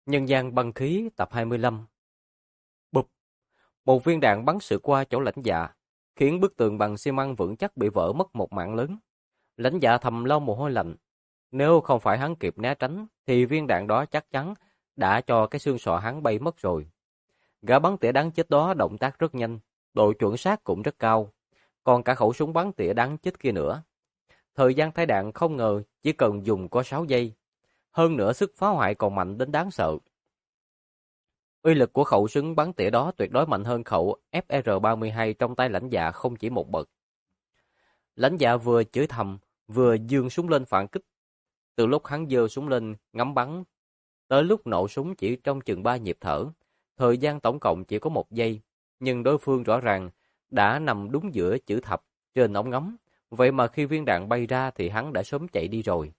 Nhân gian băng khí tập 25. Bụp, một viên đạn bắn sượt qua chỗ lãnh dạ, khiến bức tường bằng xi măng vững chắc bị vỡ mất một mảng lớn. Lãnh dạ thầm lau mồ hôi lạnh. Nếu không phải hắn kịp né tránh, thì viên đạn đó chắc chắn đã cho cái xương sọ hắn bay mất rồi. Gã bắn tỉa đáng chết đó động tác rất nhanh, độ chuẩn xác cũng rất cao. Còn cả khẩu súng bắn tỉa đáng chết kia nữa. Thời gian thay đạn không ngờ chỉ cần dùng có 6 giây. Hơn nữa sức phá hoại còn mạnh đến đáng sợ. Uy lực của khẩu súng bắn tỉa đó tuyệt đối mạnh hơn khẩu FR-32 trong tay lãnh dạ không chỉ một bậc. Lãnh dạ vừa chửi thầm, vừa giương súng lên phản kích. Từ lúc hắn giơ súng lên ngắm bắn, tới lúc nổ súng chỉ trong chừng 3 nhịp thở. Thời gian tổng cộng chỉ có 1 giây, nhưng đối phương rõ ràng đã nằm đúng giữa chữ thập trên ống ngắm. Vậy mà khi viên đạn bay ra thì hắn đã sớm chạy đi rồi.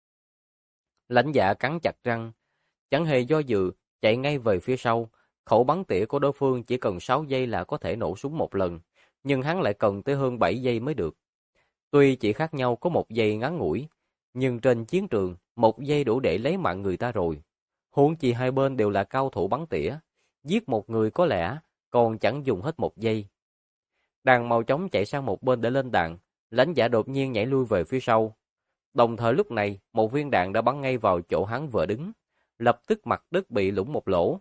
Lãnh dạ cắn chặt răng, chẳng hề do dự, chạy ngay về phía sau. Khẩu bắn tỉa của đối phương chỉ cần 6 giây là có thể nổ súng một lần, nhưng hắn lại cần tới hơn 7 giây mới được. Tuy chỉ khác nhau có 1 giây ngắn ngủi, nhưng trên chiến trường, 1 giây đủ để lấy mạng người ta rồi. Huống chi hai bên đều là cao thủ bắn tỉa, giết một người có lẽ còn chẳng dùng hết 1 giây. Đang mau chóng chạy sang một bên để lên đạn, lãnh dạ đột nhiên nhảy lui về phía sau. Đồng thời lúc này, một viên đạn đã bắn ngay vào chỗ hắn vừa đứng, lập tức mặt đất bị lủng một lỗ.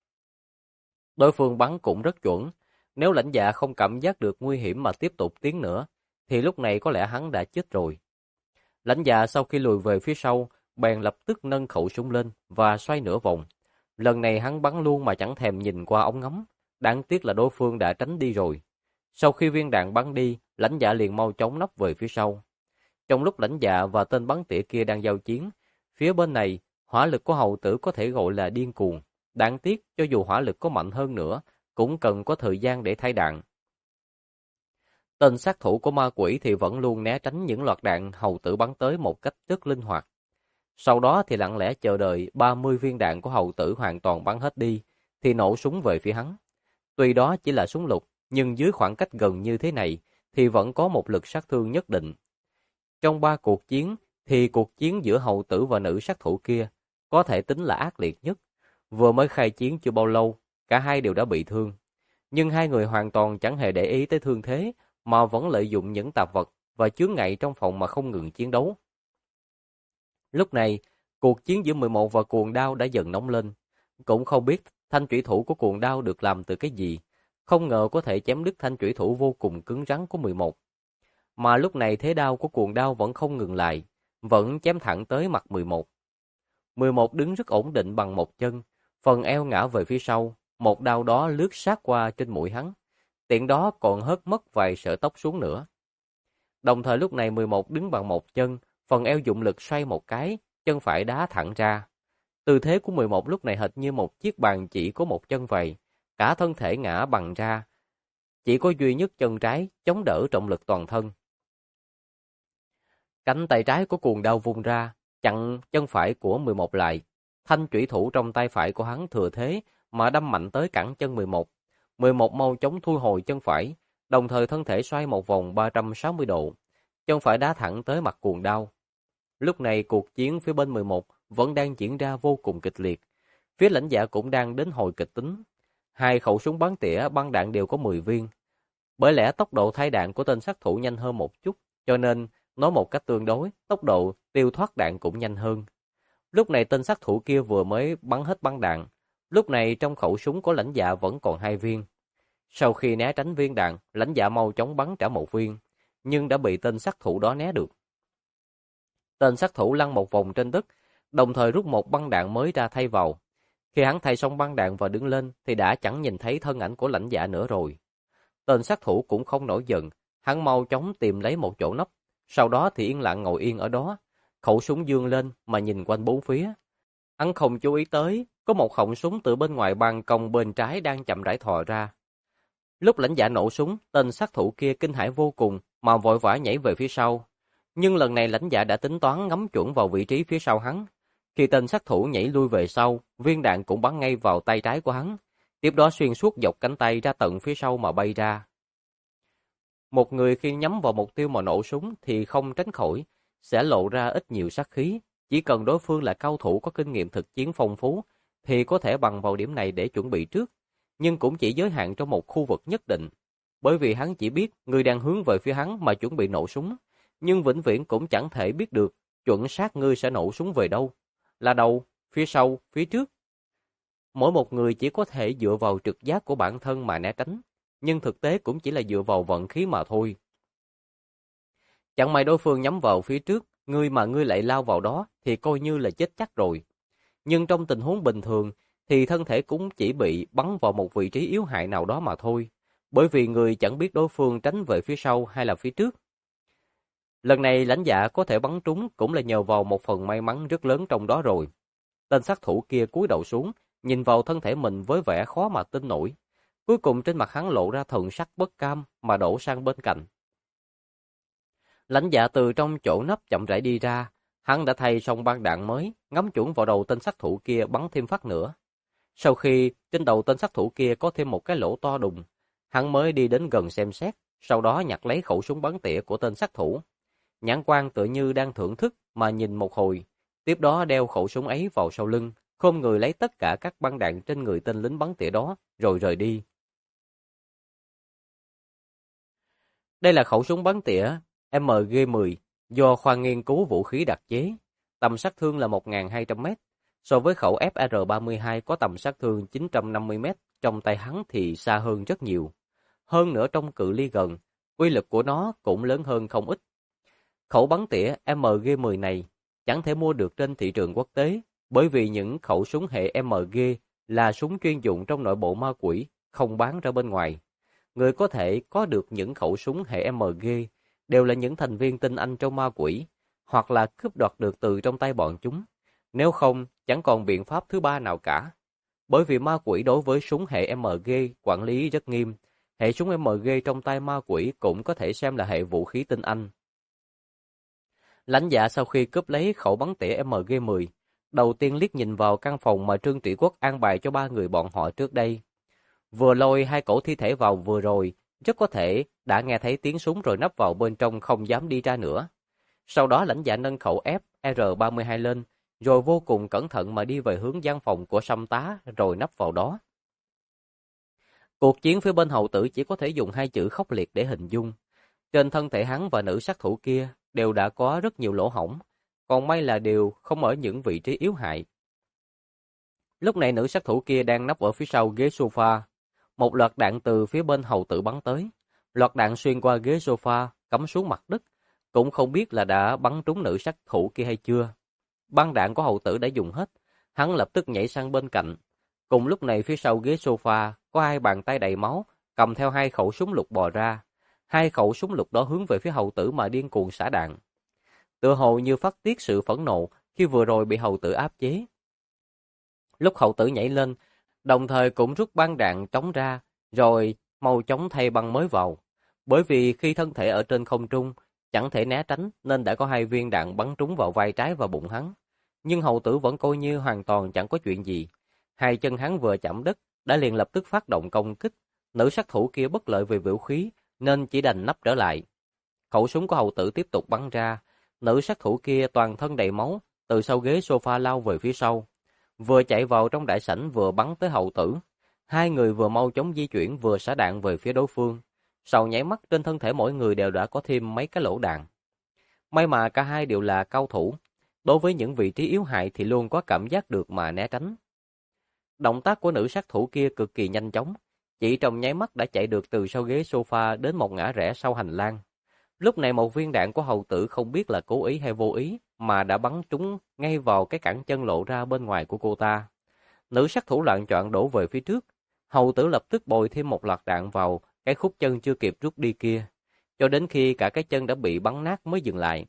Đối phương bắn cũng rất chuẩn, nếu lãnh dạ không cảm giác được nguy hiểm mà tiếp tục tiến nữa, thì lúc này có lẽ hắn đã chết rồi. Lãnh dạ sau khi lùi về phía sau, bèn lập tức nâng khẩu súng lên và xoay nửa vòng. Lần này hắn bắn luôn mà chẳng thèm nhìn qua ống ngắm, đáng tiếc là đối phương đã tránh đi rồi. Sau khi viên đạn bắn đi, lãnh dạ liền mau chóng nấp về phía sau. Trong lúc lãnh dạ và tên bắn tỉa kia đang giao chiến, phía bên này, hỏa lực của hầu tử có thể gọi là điên cuồng. Đáng tiếc, cho dù hỏa lực có mạnh hơn nữa, cũng cần có thời gian để thay đạn. Tên sát thủ của ma quỷ thì vẫn luôn né tránh những loạt đạn hầu tử bắn tới một cách rất linh hoạt. Sau đó thì lặng lẽ chờ đợi 30 viên đạn của hầu tử hoàn toàn bắn hết đi, thì nổ súng về phía hắn. Tuy đó chỉ là súng lục, nhưng dưới khoảng cách gần như thế này, thì vẫn có một lực sát thương nhất định. Trong 3 cuộc chiến, thì cuộc chiến giữa hầu tử và nữ sát thủ kia có thể tính là ác liệt nhất. Vừa mới khai chiến chưa bao lâu, cả hai đều đã bị thương. Nhưng hai người hoàn toàn chẳng hề để ý tới thương thế, mà vẫn lợi dụng những tạp vật và chướng ngại trong phòng mà không ngừng chiến đấu. Lúc này, cuộc chiến giữa 11 và cuồng đao đã dần nóng lên. Cũng không biết thanh chủy thủ của cuồng đao được làm từ cái gì. Không ngờ có thể chém đứt thanh chủy thủ vô cùng cứng rắn của 11. Mà lúc này thế đao của cuồng đao vẫn không ngừng lại, vẫn chém thẳng tới mặt 11. 11 đứng rất ổn định bằng một chân, phần eo ngã về phía sau, một đao đó lướt sát qua trên mũi hắn. Tiện đó còn hất mất vài sợi tóc xuống nữa. Đồng thời lúc này 11 đứng bằng một chân, phần eo dụng lực xoay một cái, chân phải đá thẳng ra. Tư thế của 11 lúc này hệt như một chiếc bàn chỉ có một chân vậy, cả thân thể ngã bằng ra. Chỉ có duy nhất chân trái chống đỡ trọng lực toàn thân. Cánh tay trái của cuồng đao vung ra, chặn chân phải của 11 lại. Thanh chủy thủ trong tay phải của hắn thừa thế mà đâm mạnh tới cẳng chân 11. 11 mau chóng thu hồi chân phải, đồng thời thân thể xoay một vòng 360 độ. Chân phải đá thẳng tới mặt cuồng đao. Lúc này cuộc chiến phía bên 11 vẫn đang diễn ra vô cùng kịch liệt. Phía lãnh dạ cũng đang đến hồi kịch tính. Hai khẩu súng bắn tỉa băng đạn đều có 10 viên. Bởi lẽ tốc độ thay đạn của tên sát thủ nhanh hơn một chút, cho nên nói một cách tương đối, tốc độ tiêu thoát đạn cũng nhanh hơn. Lúc này tên sát thủ kia vừa mới bắn hết băng đạn. Lúc này trong khẩu súng của lãnh dạ vẫn còn 2 viên. Sau khi né tránh viên đạn, lãnh dạ mau chóng bắn trả 1 viên, nhưng đã bị tên sát thủ đó né được. Tên sát thủ lăn một vòng trên đất, đồng thời rút một băng đạn mới ra thay vào. Khi hắn thay xong băng đạn và đứng lên thì đã chẳng nhìn thấy thân ảnh của lãnh dạ nữa rồi. Tên sát thủ cũng không nổi giận, hắn mau chóng tìm lấy một chỗ nấp, sau đó thì yên lặng ngồi yên ở đó, khẩu súng giương lên mà nhìn quanh bốn phía. Hắn không chú ý tới, có một họng súng từ bên ngoài ban công bên trái đang chậm rãi thò ra. Lúc lãnh dạ nổ súng, tên sát thủ kia kinh hãi vô cùng mà vội vã nhảy về phía sau. Nhưng lần này lãnh dạ đã tính toán ngắm chuẩn vào vị trí phía sau hắn. Khi tên sát thủ nhảy lui về sau, viên đạn cũng bắn ngay vào tay trái của hắn, tiếp đó xuyên suốt dọc cánh tay ra tận phía sau mà bay ra. Một người khi nhắm vào mục tiêu mà nổ súng thì không tránh khỏi, sẽ lộ ra ít nhiều sát khí. Chỉ cần đối phương là cao thủ có kinh nghiệm thực chiến phong phú, thì có thể bằng vào điểm này để chuẩn bị trước, nhưng cũng chỉ giới hạn trong một khu vực nhất định. Bởi vì hắn chỉ biết ngươi đang hướng về phía hắn mà chuẩn bị nổ súng, nhưng vĩnh viễn cũng chẳng thể biết được chuẩn xác ngươi sẽ nổ súng về đâu. Là đầu, phía sau, phía trước. Mỗi một người chỉ có thể dựa vào trực giác của bản thân mà né tránh, nhưng thực tế cũng chỉ là dựa vào vận khí mà thôi. Chẳng may đối phương nhắm vào phía trước, ngươi mà ngươi lại lao vào đó thì coi như là chết chắc rồi. Nhưng trong tình huống bình thường thì thân thể cũng chỉ bị bắn vào một vị trí yếu hại nào đó mà thôi, bởi vì người chẳng biết đối phương tránh về phía sau hay là phía trước. Lần này lãnh dạ có thể bắn trúng cũng là nhờ vào một phần may mắn rất lớn trong đó rồi. Tên sát thủ kia cúi đầu xuống, nhìn vào thân thể mình với vẻ khó mà tin nổi. Cuối cùng trên mặt hắn lộ ra thần sắc bất cam mà đổ sang bên cạnh. Lãnh dạ từ trong chỗ nấp chậm rãi đi ra, hắn đã thay xong băng đạn mới, ngắm chuẩn vào đầu tên sát thủ kia bắn thêm phát nữa. Sau khi trên đầu tên sát thủ kia có thêm một cái lỗ to đùng, hắn mới đi đến gần xem xét, sau đó nhặt lấy khẩu súng bắn tỉa của tên sát thủ. Nhãn quan tựa như đang thưởng thức mà nhìn một hồi, tiếp đó đeo khẩu súng ấy vào sau lưng, khom người lấy tất cả các băng đạn trên người tên lính bắn tỉa đó, rồi rời đi. Đây là khẩu súng bắn tỉa MG-10 do khoa nghiên cứu vũ khí đặc chế, tầm sát thương là 1.200m, so với khẩu FR-32 có tầm sát thương 950m trong tay hắn thì xa hơn rất nhiều. Hơn nữa trong cự ly gần, uy lực của nó cũng lớn hơn không ít. Khẩu bắn tỉa MG-10 này chẳng thể mua được trên thị trường quốc tế, bởi vì những khẩu súng hệ MG là súng chuyên dụng trong nội bộ ma quỷ, không bán ra bên ngoài. Người có thể có được những khẩu súng hệ MG đều là những thành viên tinh anh trong ma quỷ, hoặc là cướp đoạt được từ trong tay bọn chúng. Nếu không, chẳng còn biện pháp thứ ba nào cả. Bởi vì ma quỷ đối với súng hệ MG quản lý rất nghiêm, hệ súng MG trong tay ma quỷ cũng có thể xem là hệ vũ khí tinh anh. Lãnh dạ sau khi cướp lấy khẩu bắn tỉa MG-10, đầu tiên liếc nhìn vào căn phòng mà Trương Trị Quốc an bài cho ba người bọn họ trước đây. Vừa lôi hai cổ thi thể vào vừa rồi, rất có thể đã nghe thấy tiếng súng rồi nấp vào bên trong không dám đi ra nữa. Sau đó lãnh dạ nâng khẩu FR-32 lên, rồi vô cùng cẩn thận mà đi về hướng gian phòng của Sâm Tá rồi nấp vào đó. Cuộc chiến phía bên hầu tử chỉ có thể dùng hai chữ khốc liệt để hình dung. Trên thân thể hắn và nữ sát thủ kia đều đã có rất nhiều lỗ hổng, còn may là đều không ở những vị trí yếu hại. Lúc này nữ sát thủ kia đang nấp ở phía sau ghế sofa. Một loạt đạn từ phía bên hầu tử bắn tới. Loạt đạn xuyên qua ghế sofa, cắm xuống mặt đất. Cũng không biết là đã bắn trúng nữ sát thủ kia hay chưa. Băng đạn của hầu tử đã dùng hết. Hắn lập tức nhảy sang bên cạnh. Cùng lúc này phía sau ghế sofa có hai bàn tay đầy máu, cầm theo hai khẩu súng lục bò ra. Hai khẩu súng lục đó hướng về phía hầu tử mà điên cuồng xả đạn. Tựa hồ như phát tiết sự phẫn nộ khi vừa rồi bị hầu tử áp chế. Lúc hầu tử nhảy lên, đồng thời cũng rút băng đạn trống ra, rồi mau chóng thay băng mới vào. Bởi vì khi thân thể ở trên không trung, chẳng thể né tránh nên đã có hai viên đạn bắn trúng vào vai trái và bụng hắn. Nhưng hầu tử vẫn coi như hoàn toàn chẳng có chuyện gì. Hai chân hắn vừa chạm đất, đã liền lập tức phát động công kích. Nữ sát thủ kia bất lợi về vũ khí, nên chỉ đành nấp trở lại. Khẩu súng của hầu tử tiếp tục bắn ra. Nữ sát thủ kia toàn thân đầy máu, từ sau ghế sofa lao về phía sau. Vừa chạy vào trong đại sảnh vừa bắn tới hầu tử. Hai người vừa mau chóng di chuyển vừa xả đạn về phía đối phương. Sau nháy mắt trên thân thể mỗi người đều đã có thêm mấy cái lỗ đạn. May mà cả hai đều là cao thủ. Đối với những vị trí yếu hại thì luôn có cảm giác được mà né tránh. Động tác của nữ sát thủ kia cực kỳ nhanh chóng. Chỉ trong nháy mắt đã chạy được từ sau ghế sofa đến một ngã rẽ sau hành lang. Lúc này một viên đạn của hầu tử không biết là cố ý hay vô ý mà đã bắn trúng ngay vào cái cẳng chân lộ ra bên ngoài của cô ta. Nữ sát thủ loạng choạng đổ về phía trước. Hầu tử lập tức bồi thêm một loạt đạn vào cái khúc chân chưa kịp rút đi kia, cho đến khi cả cái chân đã bị bắn nát mới dừng lại.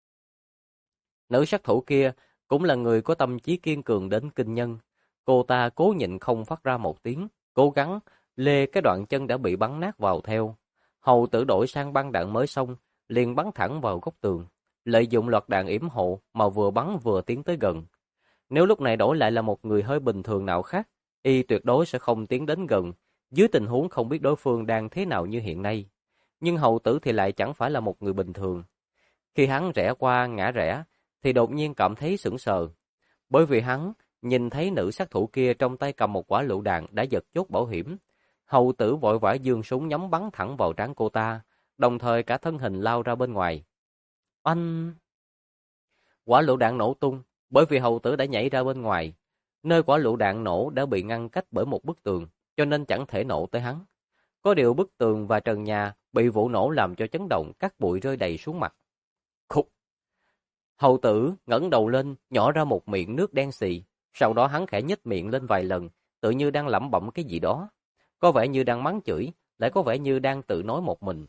Nữ sát thủ kia cũng là người có tâm trí kiên cường đến kinh nhân. Cô ta cố nhịn không phát ra một tiếng, cố gắng lê cái đoạn chân đã bị bắn nát vào theo. Hầu tử đổi sang băng đạn mới xong, liền bắn thẳng vào góc tường, lợi dụng loạt đạn yểm hộ mà vừa bắn vừa tiến tới gần. Nếu lúc này đổi lại là một người hơi bình thường nào khác, y tuyệt đối sẽ không tiến đến gần, dưới tình huống không biết đối phương đang thế nào như hiện nay. Nhưng hầu tử thì lại chẳng phải là một người bình thường. Khi hắn rẽ qua ngã rẽ, thì đột nhiên cảm thấy sững sờ. Bởi vì hắn nhìn thấy nữ sát thủ kia trong tay cầm một quả lựu đạn đã giật chốt bảo hiểm. Hầu tử vội vã giương súng nhắm bắn thẳng vào trán cô ta, đồng thời cả thân hình lao ra bên ngoài. Oanh! Quả lựu đạn nổ tung, bởi vì hầu tử đã nhảy ra bên ngoài. Nơi quả lựu đạn nổ đã bị ngăn cách bởi một bức tường, cho nên chẳng thể nổ tới hắn. Có điều bức tường và trần nhà bị vụ nổ làm cho chấn động, cát bụi rơi đầy xuống mặt. Khục! Hầu tử ngẩng đầu lên, nhỏ ra một miệng nước đen xì, sau đó hắn khẽ nhếch miệng lên vài lần, tự như đang lẩm bẩm cái gì đó. Có vẻ như đang mắng chửi, lại có vẻ như đang tự nói một mình.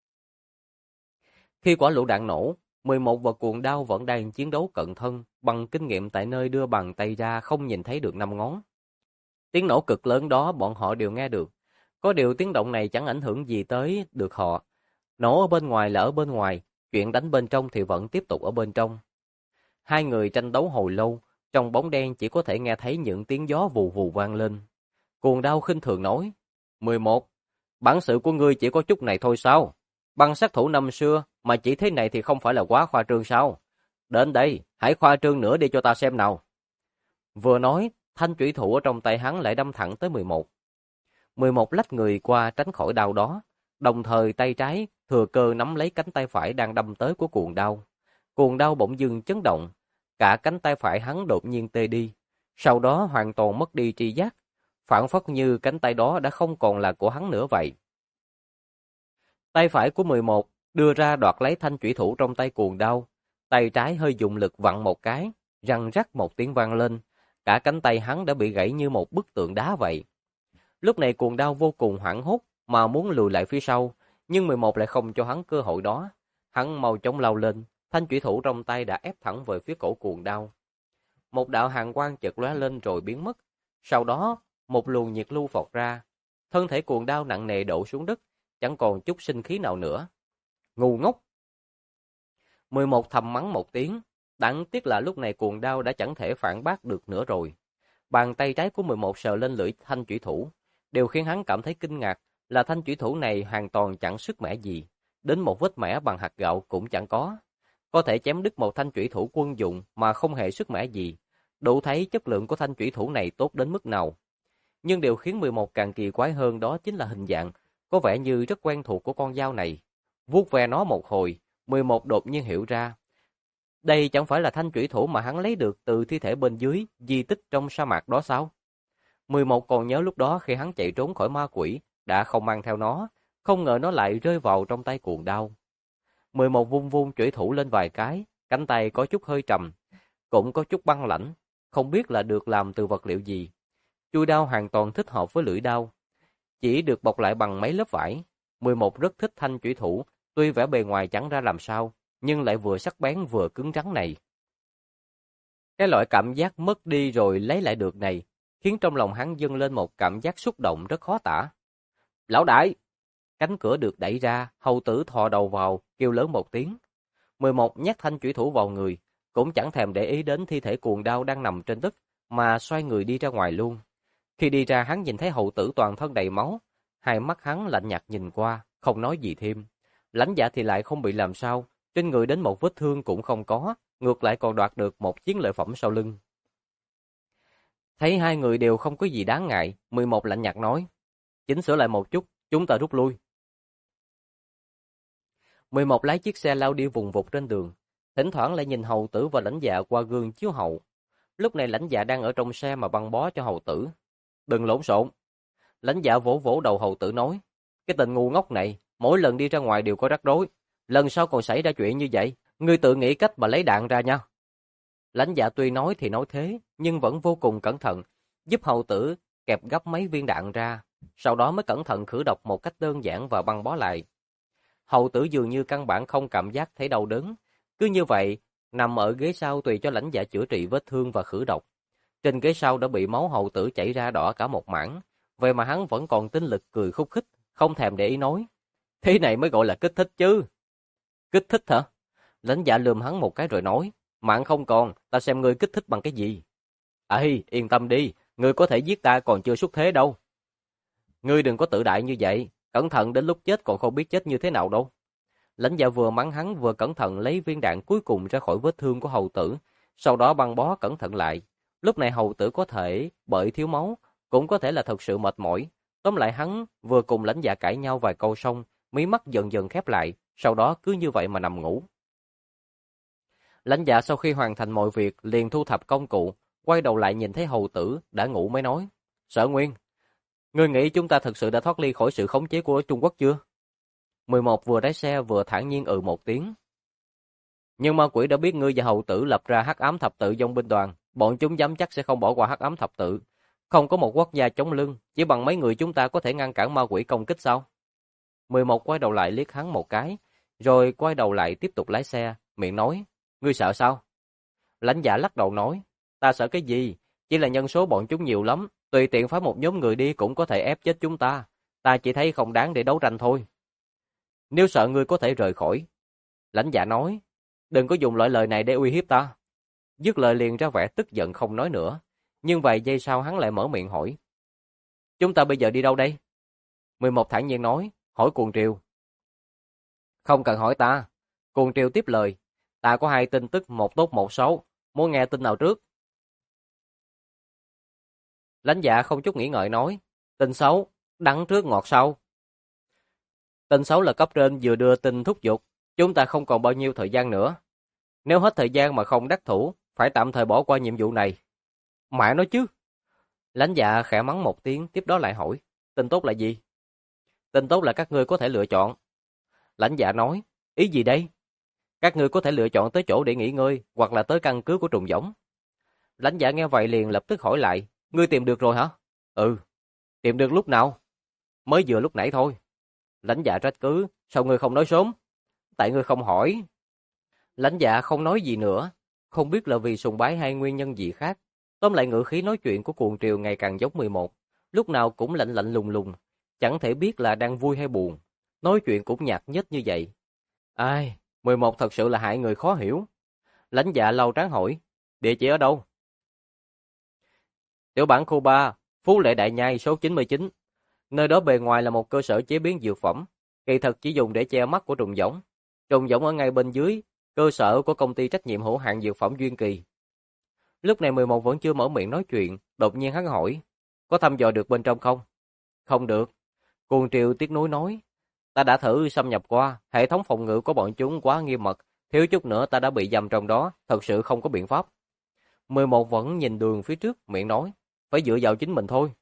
Khi quả lựu đạn nổ, 11 và cuồng đao vẫn đang chiến đấu cận thân, bằng kinh nghiệm tại nơi đưa bàn tay ra không nhìn thấy được 5 ngón. Tiếng nổ cực lớn đó bọn họ đều nghe được. Có điều tiếng động này chẳng ảnh hưởng gì tới được họ. Nổ ở bên ngoài là ở bên ngoài, chuyện đánh bên trong thì vẫn tiếp tục ở bên trong. Hai người tranh đấu hồi lâu, trong bóng đen chỉ có thể nghe thấy những tiếng gió vù vù vang lên. Cuồng đao khinh thường nói, 11, bản sự của ngươi chỉ có chút này thôi sao? Bằng sát thủ năm xưa mà chỉ thế này thì không phải là quá khoa trương sao? Đến đây, hãy khoa trương nữa đi cho ta xem nào. Vừa nói, thanh chủy thủ ở trong tay hắn lại đâm thẳng tới 11. 11 lách người qua tránh khỏi đao đó, đồng thời tay trái thừa cơ nắm lấy cánh tay phải đang đâm tới của cuồng đao. Cuồng đao bỗng dưng chấn động, cả cánh tay phải hắn đột nhiên tê đi, sau đó hoàn toàn mất đi tri giác, phảng phất như cánh tay đó đã không còn là của hắn nữa vậy. Tay phải của 11 đưa ra đoạt lấy thanh chủy thủ trong tay cuồng đao, tay trái hơi dùng lực vặn một cái, răng rắc một tiếng vang lên, cả cánh tay hắn đã bị gãy như một bức tượng đá vậy. Lúc này cuồng đao vô cùng hoảng hốt mà muốn lùi lại phía sau, nhưng 11 lại không cho hắn cơ hội đó. Hắn mau chóng lao lên, thanh chủy thủ trong tay đã ép thẳng về phía cổ cuồng đao. Một đạo hàn quang chợt lóe lên rồi biến mất, sau đó một luồng nhiệt lưu phọt ra, thân thể cuồng đao nặng nề đổ xuống đất, chẳng còn chút sinh khí nào nữa. Ngu ngốc! 11 thầm mắng một tiếng, đáng tiếc là lúc này cuồng đao đã chẳng thể phản bác được nữa rồi. Bàn tay trái của 11 sờ lên lưỡi thanh chủy thủ, điều khiến hắn cảm thấy kinh ngạc là thanh chủy thủ này hoàn toàn chẳng sức mẻ gì, đến một vết mẻ bằng hạt gạo cũng chẳng có. Có thể chém đứt một thanh chủy thủ quân dụng mà không hề sức mẻ gì, đủ thấy chất lượng của thanh chủy thủ này tốt đến mức nào. Nhưng điều khiến 11 càng kỳ quái hơn đó chính là hình dạng, có vẻ như rất quen thuộc của con dao này. Vuốt ve nó một hồi, 11 đột nhiên hiểu ra. Đây chẳng phải là thanh chủy thủ mà hắn lấy được từ thi thể bên dưới, di tích trong sa mạc đó sao? 11 còn nhớ lúc đó khi hắn chạy trốn khỏi ma quỷ, đã không mang theo nó, không ngờ nó lại rơi vào trong tay cuồng đao. 11 vung vung chủy thủ lên vài cái, cánh tay có chút hơi trầm, cũng có chút băng lãnh, không biết là được làm từ vật liệu gì. Chuôi đao hoàn toàn thích hợp với lưỡi đao, chỉ được bọc lại bằng mấy lớp vải. 11 rất thích thanh chủy thủ, tuy vẻ bề ngoài chẳng ra làm sao, nhưng lại vừa sắc bén vừa cứng rắn này. Cái loại cảm giác mất đi rồi lấy lại được này, khiến trong lòng hắn dâng lên một cảm giác xúc động rất khó tả. Lão đại! Cánh cửa được đẩy ra, hầu tử thò đầu vào, kêu lớn một tiếng. 11 nhét thanh chủy thủ vào người, cũng chẳng thèm để ý đến thi thể cuồng đao đang nằm trên đất, mà xoay người đi ra ngoài luôn. Khi đi ra hắn nhìn thấy hầu tử toàn thân đầy máu, hai mắt hắn lạnh nhạt nhìn qua, không nói gì thêm. Lãnh Dạ thì lại không bị làm sao, trên người đến một vết thương cũng không có, ngược lại còn đoạt được một chiến lợi phẩm sau lưng. Thấy hai người đều không có gì đáng ngại, 11 lạnh nhạt nói, chỉnh sửa lại một chút, chúng ta rút lui. 11 lái chiếc xe lao đi vùng vụt trên đường, thỉnh thoảng lại nhìn hầu tử và Lãnh Dạ qua gương chiếu hậu. Lúc này Lãnh Dạ đang ở trong xe mà băng bó cho hầu tử. Đừng lộn xộn. Lãnh Dạ vỗ vỗ đầu hầu tử nói, cái tên ngu ngốc này, mỗi lần đi ra ngoài đều có rắc rối, lần sau còn xảy ra chuyện như vậy, ngươi tự nghĩ cách mà lấy đạn ra nha. Lãnh Dạ tuy nói thì nói thế, nhưng vẫn vô cùng cẩn thận, giúp hầu tử kẹp gấp mấy viên đạn ra, sau đó mới cẩn thận khử độc một cách đơn giản và băng bó lại. Hầu tử dường như căn bản không cảm giác thấy đau đớn, cứ như vậy, nằm ở ghế sau tùy cho Lãnh Dạ chữa trị vết thương và khử độc. Trên ghế sau đã bị máu hầu tử chảy ra đỏ cả một mảng, vậy mà hắn vẫn còn tinh lực cười khúc khích, không thèm để ý nói. Thế này mới gọi là kích thích chứ. Kích thích hả? Lãnh Dạ lườm hắn một cái rồi nói, mạng không còn, ta xem ngươi kích thích bằng cái gì. Ê, yên tâm đi, ngươi có thể giết ta còn chưa xuất thế đâu. Ngươi đừng có tự đại như vậy, cẩn thận đến lúc chết còn không biết chết như thế nào đâu. Lãnh Dạ vừa mắng hắn vừa cẩn thận lấy viên đạn cuối cùng ra khỏi vết thương của hầu tử, sau đó băng bó cẩn thận lại. Lúc này hầu tử có thể bởi thiếu máu, cũng có thể là thật sự mệt mỏi. Tóm lại hắn vừa cùng lãnh dạ cãi nhau vài câu xong, mí mắt dần dần khép lại, sau đó cứ như vậy mà nằm ngủ. Lãnh dạ sau khi hoàn thành mọi việc liền thu thập công cụ, quay đầu lại nhìn thấy hầu tử đã ngủ mới nói: Sở Nguyên, ngươi nghĩ chúng ta thực sự đã thoát ly khỏi sự khống chế của Trung Quốc chưa? 11 vừa lái xe vừa thản nhiên một tiếng. Nhưng ma quỷ đã biết ngươi và hầu tử lập ra Hắc Ám Thập Tự dòng binh đoàn, bọn chúng dám chắc sẽ không bỏ qua Hắc Ám Thập Tự. Không có một quốc gia chống lưng, chỉ bằng mấy người chúng ta có thể ngăn cản ma quỷ công kích sao? 11 quay đầu lại liếc hắn một cái, rồi quay đầu lại tiếp tục lái xe, miệng nói: Ngươi sợ sao? Lãnh Dạ lắc đầu nói: Ta sợ cái gì? Chỉ là nhân số bọn chúng nhiều lắm, tùy tiện phái một nhóm người đi cũng có thể ép chết chúng ta. Ta chỉ thấy không đáng để đấu tranh thôi. Nếu sợ ngươi có thể rời khỏi. Lãnh Dạ nói: Đừng có dùng loại lời này để uy hiếp ta. Dứt lời liền ra vẻ tức giận không nói nữa. Nhưng vài giây sau hắn lại mở miệng hỏi: Chúng ta bây giờ đi đâu đây? 11 thản nhiên nói: Hỏi Cuồng Triều. Không cần hỏi ta. Cuồng Triều tiếp lời: Ta có 2 tin tức, một tốt một xấu. Muốn nghe tin nào trước? Lãnh Dạ không chút nghĩ ngợi nói: Tin xấu, đắng trước ngọt sau. Tin xấu là cấp trên vừa đưa tin thúc giục, chúng ta không còn bao nhiêu thời gian nữa. Nếu hết thời gian mà không đắc thủ, phải tạm thời bỏ qua nhiệm vụ này. Mẹ nói chứ. Lãnh Dạ khẽ mắng một tiếng, tiếp đó lại hỏi: Tin tốt là gì? Tin tốt là các ngươi có thể lựa chọn. Lãnh Dạ nói: Ý gì đây? Các ngươi có thể lựa chọn tới chỗ để nghỉ ngơi, hoặc là tới căn cứ của trùng giống. Lãnh Dạ nghe vậy liền lập tức hỏi lại: Ngươi tìm được rồi hả? Ừ. Tìm được lúc nào? Mới vừa lúc nãy thôi. Lãnh Dạ trách cứ: Sao ngươi không nói sớm? Tại ngươi không hỏi. Lãnh Dạ không nói gì nữa, không biết là vì sùng bái hay nguyên nhân gì khác. Tóm lại ngữ khí nói chuyện của Cuồng Triều ngày càng giống 11, lúc nào cũng lạnh lạnh lùng lùng, chẳng thể biết là đang vui hay buồn. Nói chuyện cũng nhạt nhếch như vậy. Ai, 11 thật sự là hại người khó hiểu. Lãnh Dạ lau trán hỏi: Địa chỉ ở đâu? Tiểu bản khu 3, Phú Lệ Đại Nhai số 99. Nơi đó bề ngoài là một cơ sở chế biến dược phẩm, kỳ thực chỉ dùng để che mắt của trùng giống. Trùng giống ở ngay bên dưới, cơ sở của công ty trách nhiệm hữu hạn dược phẩm Duyên Kỳ. Lúc này 11 vẫn chưa mở miệng nói chuyện, đột nhiên hắn hỏi: Có thăm dò được bên trong không? Không được. Cuồng Triều tiếc nuối nói: Ta đã thử xâm nhập qua, hệ thống phòng ngự của bọn chúng quá nghiêm mật, thiếu chút nữa ta đã bị giam trong đó, thật sự không có biện pháp. 11 vẫn nhìn đường phía trước, miệng nói: Phải dựa vào chính mình thôi.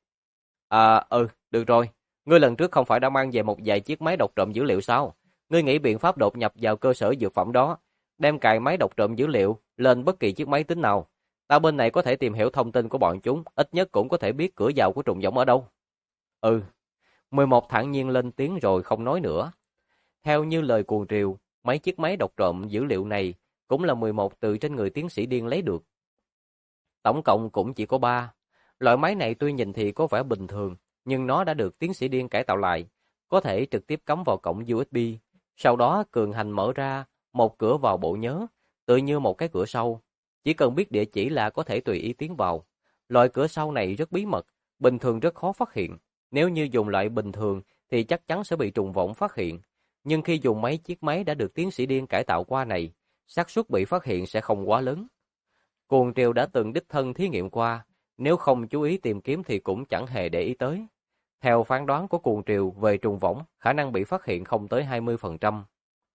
Được rồi. Ngươi lần trước không phải đã mang về một vài chiếc máy đọc trộm dữ liệu sao? Ngươi nghĩ biện pháp đột nhập vào cơ sở dược phẩm đó, đem cài máy đọc trộm dữ liệu lên bất kỳ chiếc máy tính nào. Ta bên này có thể tìm hiểu thông tin của bọn chúng, ít nhất cũng có thể biết cửa vào của trùng giống ở đâu. Ừ. 11 thản nhiên lên tiếng rồi không nói nữa. Theo như lời Cuồng Triều, mấy chiếc máy đọc trộm dữ liệu này cũng là 11 từ trên người tiến sĩ điên lấy được. Tổng cộng cũng chỉ có 3. Loại máy này tuy nhìn thì có vẻ bình thường, nhưng nó đã được tiến sĩ điên cải tạo lại, có thể trực tiếp cắm vào cổng USB, sau đó cường hành mở ra một cửa vào bộ nhớ, tựa như một cái cửa sau. Chỉ cần biết địa chỉ là có thể tùy ý tiến vào. Loại cửa sau này rất bí mật, bình thường rất khó phát hiện. Nếu như dùng loại bình thường thì chắc chắn sẽ bị trùng vọng phát hiện. Nhưng khi dùng mấy chiếc máy đã được tiến sĩ điên cải tạo qua này, xác suất bị phát hiện sẽ không quá lớn. Cuồng Triều đã từng đích thân thí nghiệm qua, nếu không chú ý tìm kiếm thì cũng chẳng hề để ý tới. Theo phán đoán của Cuồng Triều về trùng võng, khả năng bị phát hiện không tới 20%.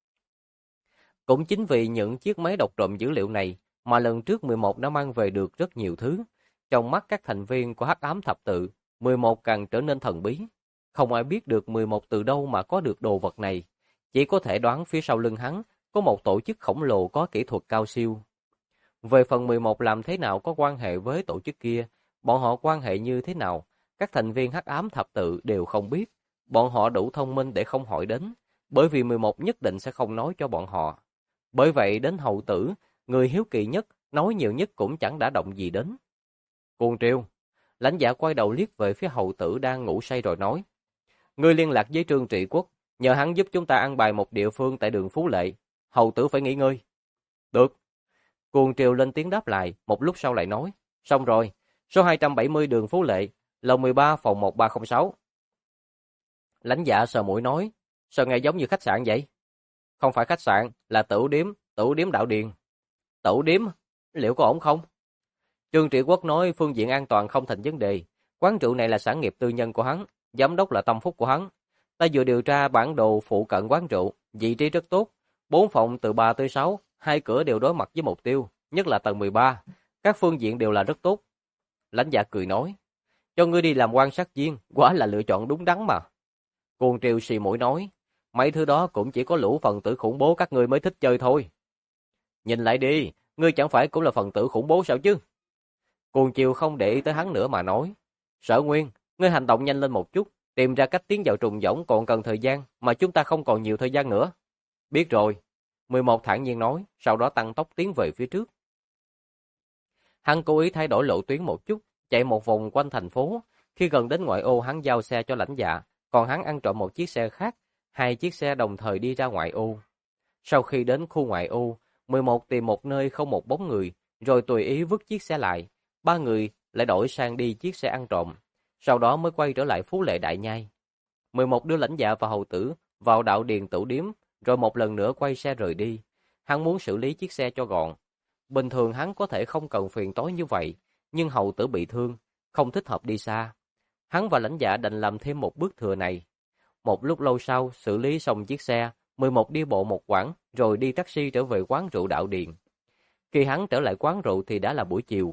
Cũng chính vì những chiếc máy đọc trộm dữ liệu này mà lần trước 11 đã mang về được rất nhiều thứ. Trong mắt các thành viên của Hắc Ám Thập Tự, 11 càng trở nên thần bí. Không ai biết được 11 từ đâu mà có được đồ vật này. Chỉ có thể đoán phía sau lưng hắn có một tổ chức khổng lồ có kỹ thuật cao siêu. Về phần 11 làm thế nào có quan hệ với tổ chức kia, bọn họ quan hệ như thế nào, các thành viên Hắc Ám Thập Tự đều không biết. Bọn họ đủ thông minh để không hỏi đến, bởi vì 11 nhất định sẽ không nói cho bọn họ. Bởi vậy đến hậu tử, người hiếu kỳ nhất, nói nhiều nhất cũng chẳng đã động gì đến. Cuồng Triều, lãnh dạ quay đầu liếc về phía hậu tử đang ngủ say rồi nói: Ngươi liên lạc với Trương Trị Quốc, nhờ hắn giúp chúng ta an bài một địa phương tại đường Phú Lệ. Hậu tử phải nghỉ ngơi. Được. Cuồng Triều lên tiếng đáp lại, một lúc sau lại nói: Xong rồi, số 270 đường Phú Lệ, lầu 13 phòng 1306. Lãnh dạ sờ mũi nói: Sao nghe giống như khách sạn vậy? Không phải khách sạn, là tửu điếm Đạo Điền. Tửu điếm, liệu có ổn không? Trương Trị Quốc nói phương diện an toàn không thành vấn đề. Quán rượu này là sản nghiệp tư nhân của hắn, giám đốc là tâm phúc của hắn. Ta vừa điều tra bản đồ phụ cận quán rượu, vị trí rất tốt. 4 phòng từ 3 tới 6, hai cửa đều đối mặt với mục tiêu, nhất là tầng 13. Các phương diện đều là rất tốt. Lãnh Dạ cười nói, cho ngươi đi làm quan sát viên, quả là lựa chọn đúng đắn mà. Cuồng Triều xì mũi nói, mấy thứ đó cũng chỉ có lũ phần tử khủng bố các ngươi mới thích chơi thôi. Nhìn lại đi, ngươi chẳng phải cũng là phần tử khủng bố sao chứ? Cuồng Triều không để ý tới hắn nữa mà nói, Sở Nguyên, ngươi hành động nhanh lên một chút, tìm ra cách tiến vào trùng võng còn cần thời gian, mà chúng ta không còn nhiều thời gian nữa. Biết rồi. 11 thản nhiên nói, sau đó tăng tốc tiến về phía trước. Hắn cố ý thay đổi lộ tuyến một chút, chạy một vòng quanh thành phố. Khi gần đến ngoại ô hắn giao xe cho Lãnh Dạ, còn hắn ăn trộm một chiếc xe khác. Hai chiếc xe đồng thời đi ra ngoại ô. Sau khi đến khu ngoại ô, 11 tìm một nơi không một bóng người, rồi tùy ý vứt chiếc xe lại. Ba người lại đổi sang đi chiếc xe ăn trộm. Sau đó mới quay trở lại Phú Lệ Đại Nhai. 11 đưa Lãnh Dạ và Hầu Tử vào đạo điền tửu điếm, rồi một lần nữa quay xe rời đi. Hắn muốn xử lý chiếc xe cho gọn. Bình thường hắn có thể không cần phiền toái như vậy, nhưng Hầu Tử bị thương, không thích hợp đi xa. Hắn và Lãnh Dạ đành làm thêm một bước thừa này. Một lúc lâu sau, xử lý xong chiếc xe, 11 đi bộ một quãng, rồi đi taxi trở về quán rượu đạo điền. Khi hắn trở lại quán rượu thì đã là buổi chiều.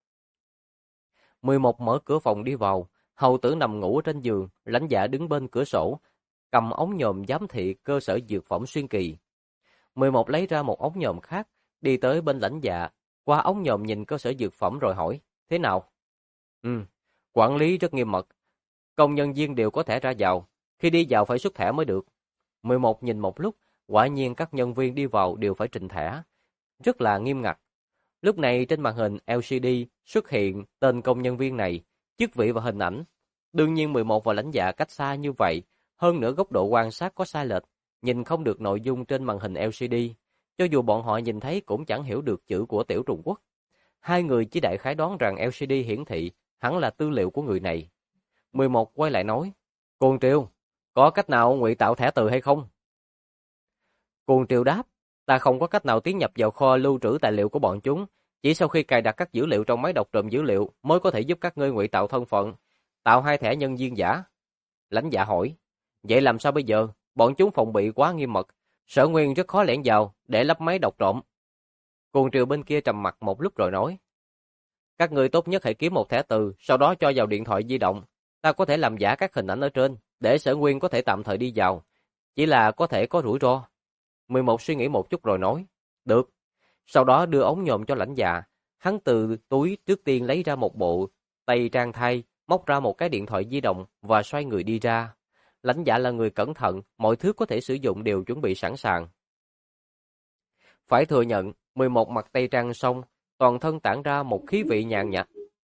11 mở cửa phòng đi vào, Hầu Tử nằm ngủ trên giường, Lãnh Dạ đứng bên cửa sổ, cầm ống nhòm giám thị cơ sở dược phẩm Xuyên Kỳ. 11 lấy ra một ống nhòm khác, đi tới bên Lãnh Dạ, qua ống nhòm nhìn cơ sở dược phẩm rồi hỏi, thế nào? Quản lý rất nghiêm mật, công nhân viên đều có thể ra vào, khi đi vào phải xuất thẻ mới được. 11 nhìn một lúc, quả nhiên các nhân viên đi vào đều phải trình thẻ, rất là nghiêm ngặt. Lúc này trên màn hình LCD xuất hiện tên công nhân viên này, chức vị và hình ảnh. Đương nhiên 11 và Lãnh Dạ cách xa như vậy, hơn nữa góc độ quan sát có sai lệch, nhìn không được nội dung trên màn hình LCD. Cho dù bọn họ nhìn thấy cũng chẳng hiểu được chữ của Tiểu Trung Quốc. Hai người chỉ đại khái đoán rằng LCD hiển thị hẳn là tư liệu của người này. 11 quay lại nói, Cuồng Triều, có cách nào ngụy tạo thẻ từ hay không? Cuồng Triều đáp, ta không có cách nào tiến nhập vào kho lưu trữ tài liệu của bọn chúng, chỉ sau khi cài đặt các dữ liệu trong máy đọc trộm dữ liệu mới có thể giúp các ngươi ngụy tạo thân phận, tạo hai thẻ nhân viên giả. Lãnh Dạ hỏi, vậy làm sao bây giờ? Bọn chúng phòng bị quá nghiêm mật, Sở Nguyên rất khó lẻn vào để lắp máy đọc trộm. Cuồng Triều bên kia trầm mặc một lúc rồi nói, các ngươi tốt nhất hãy kiếm một thẻ từ, sau đó cho vào điện thoại di động. Ta có thể làm giả các hình ảnh ở trên, để Sở Nguyên có thể tạm thời đi vào. Chỉ là có thể có rủi ro. 11 suy nghĩ một chút rồi nói, được. Sau đó đưa ống nhòm cho Lãnh Dạ. Hắn từ túi trước tiên lấy ra một bộ tây trang thai, móc ra một cái điện thoại di động và xoay người đi ra. Lãnh Dạ là người cẩn thận, mọi thứ có thể sử dụng đều chuẩn bị sẵn sàng. Phải thừa nhận, 11 mặc tây trang xong, toàn thân tản ra một khí vị nhàn nhạt.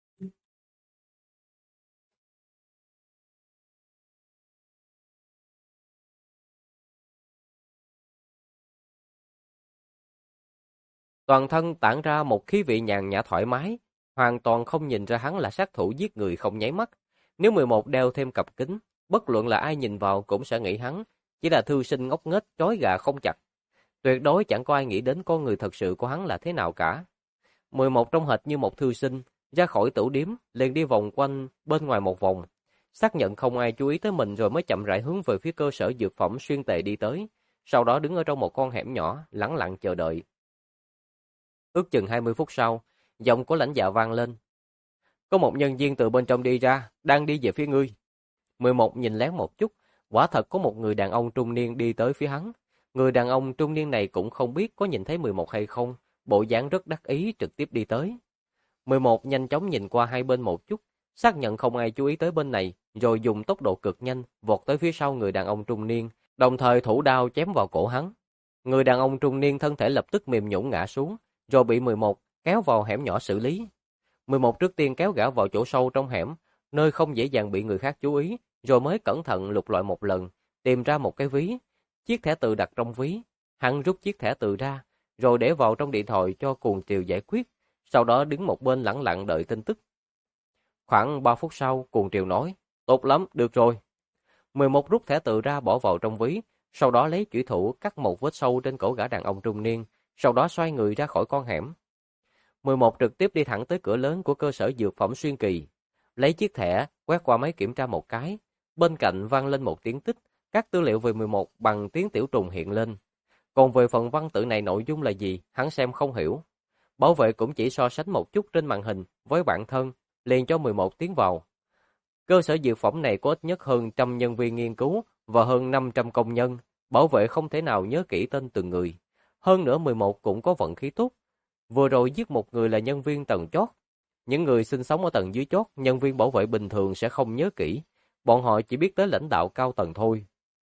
Toàn thân tản ra một khí vị nhàn nhã thoải mái, hoàn toàn không nhìn ra hắn là sát thủ giết người không nháy mắt. Nếu 11 đeo thêm cặp kính, bất luận là ai nhìn vào cũng sẽ nghĩ hắn chỉ là thư sinh ngốc nghếch trói gà không chặt. Tuyệt đối chẳng có ai nghĩ đến con người thật sự của hắn là thế nào cả. 11 trông hệt như một thư sinh, ra khỏi tửu điếm, liền đi vòng quanh bên ngoài một vòng, xác nhận không ai chú ý tới mình rồi mới chậm rãi hướng về phía cơ sở dược phẩm Xuyên Tề đi tới, sau đó đứng ở trong một con hẻm nhỏ, lẳng lặng chờ đợi. Ước chừng 20 phút sau, giọng của Lãnh Dạ vang lên. Có một nhân viên từ bên trong đi ra, đang đi về phía ngươi. 11 nhìn lén một chút, quả thật có một người đàn ông trung niên đi tới phía hắn. Người đàn ông trung niên này cũng không biết có nhìn thấy 11 hay không, bộ dáng rất đắc ý trực tiếp đi tới. 11 nhanh chóng nhìn qua hai bên một chút, xác nhận không ai chú ý tới bên này, rồi dùng tốc độ cực nhanh vọt tới phía sau người đàn ông trung niên, đồng thời thủ đao chém vào cổ hắn. Người đàn ông trung niên thân thể lập tức mềm nhũn ngã xuống, rồi bị 11 kéo vào hẻm nhỏ xử lý. 11 trước tiên kéo gã vào chỗ sâu trong hẻm, nơi không dễ dàng bị người khác chú ý, rồi mới cẩn thận lục lọi một lần, tìm ra một cái ví, chiếc thẻ từ đặt trong ví. Hắn rút chiếc thẻ từ ra, rồi để vào trong điện thoại cho Cuồng Triều giải quyết, sau đó đứng một bên lẳng lặng đợi tin tức. Khoảng 3 phút sau, Cuồng Triều nói, tốt lắm, được rồi. 11 rút thẻ từ ra bỏ vào trong ví, sau đó lấy chủy thủ cắt một vết sâu trên cổ gã đàn ông trung niên, sau đó xoay người ra khỏi con hẻm. 11 trực tiếp đi thẳng tới cửa lớn của cơ sở dược phẩm Xuyên Kỳ. Lấy chiếc thẻ, quét qua máy kiểm tra một cái. Bên cạnh vang lên một tiếng tích, các tư liệu về 11 bằng tiếng tiểu trùng hiện lên. Còn về phần văn tự này nội dung là gì, hắn xem không hiểu. Bảo vệ cũng chỉ so sánh một chút trên màn hình với bản thân, liền cho 11 tiến vào. Cơ sở dược phẩm này có ít nhất hơn 100 nhân viên nghiên cứu và hơn 500 công nhân. Bảo vệ không thể nào nhớ kỹ tên từng người. Hơn nữa 11 cũng có vận khí tốt. Vừa rồi giết một người là nhân viên tầng chót. Những người sinh sống ở tầng dưới chót, nhân viên bảo vệ bình thường sẽ không nhớ kỹ. Bọn họ chỉ biết tới lãnh đạo cao tầng thôi.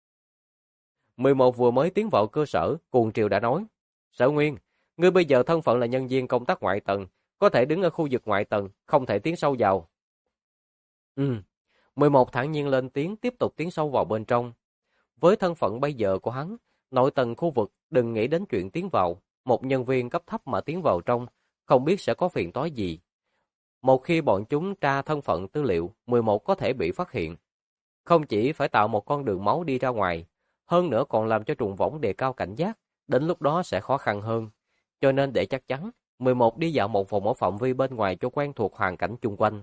11 vừa mới tiến vào cơ sở, Cuồng Triều đã nói. Sở Nguyên, ngươi bây giờ thân phận là nhân viên công tác ngoại tầng, có thể đứng ở khu vực ngoại tầng, không thể tiến sâu vào. 11 thản nhiên lên tiếng, tiếp tục tiến sâu vào bên trong. Với thân phận bây giờ của hắn, nội tầng khu vực đừng nghĩ đến chuyện tiến vào. Một nhân viên cấp thấp mà tiến vào trong, không biết sẽ có phiền toái gì. Một khi bọn chúng tra thân phận tư liệu, 11 có thể bị phát hiện. Không chỉ phải tạo một con đường máu đi ra ngoài, hơn nữa còn làm cho trùng võng đề cao cảnh giác, đến lúc đó sẽ khó khăn hơn. Cho nên để chắc chắn, 11 đi dạo một vòng ở phạm vi bên ngoài cho quen thuộc hoàn cảnh chung quanh.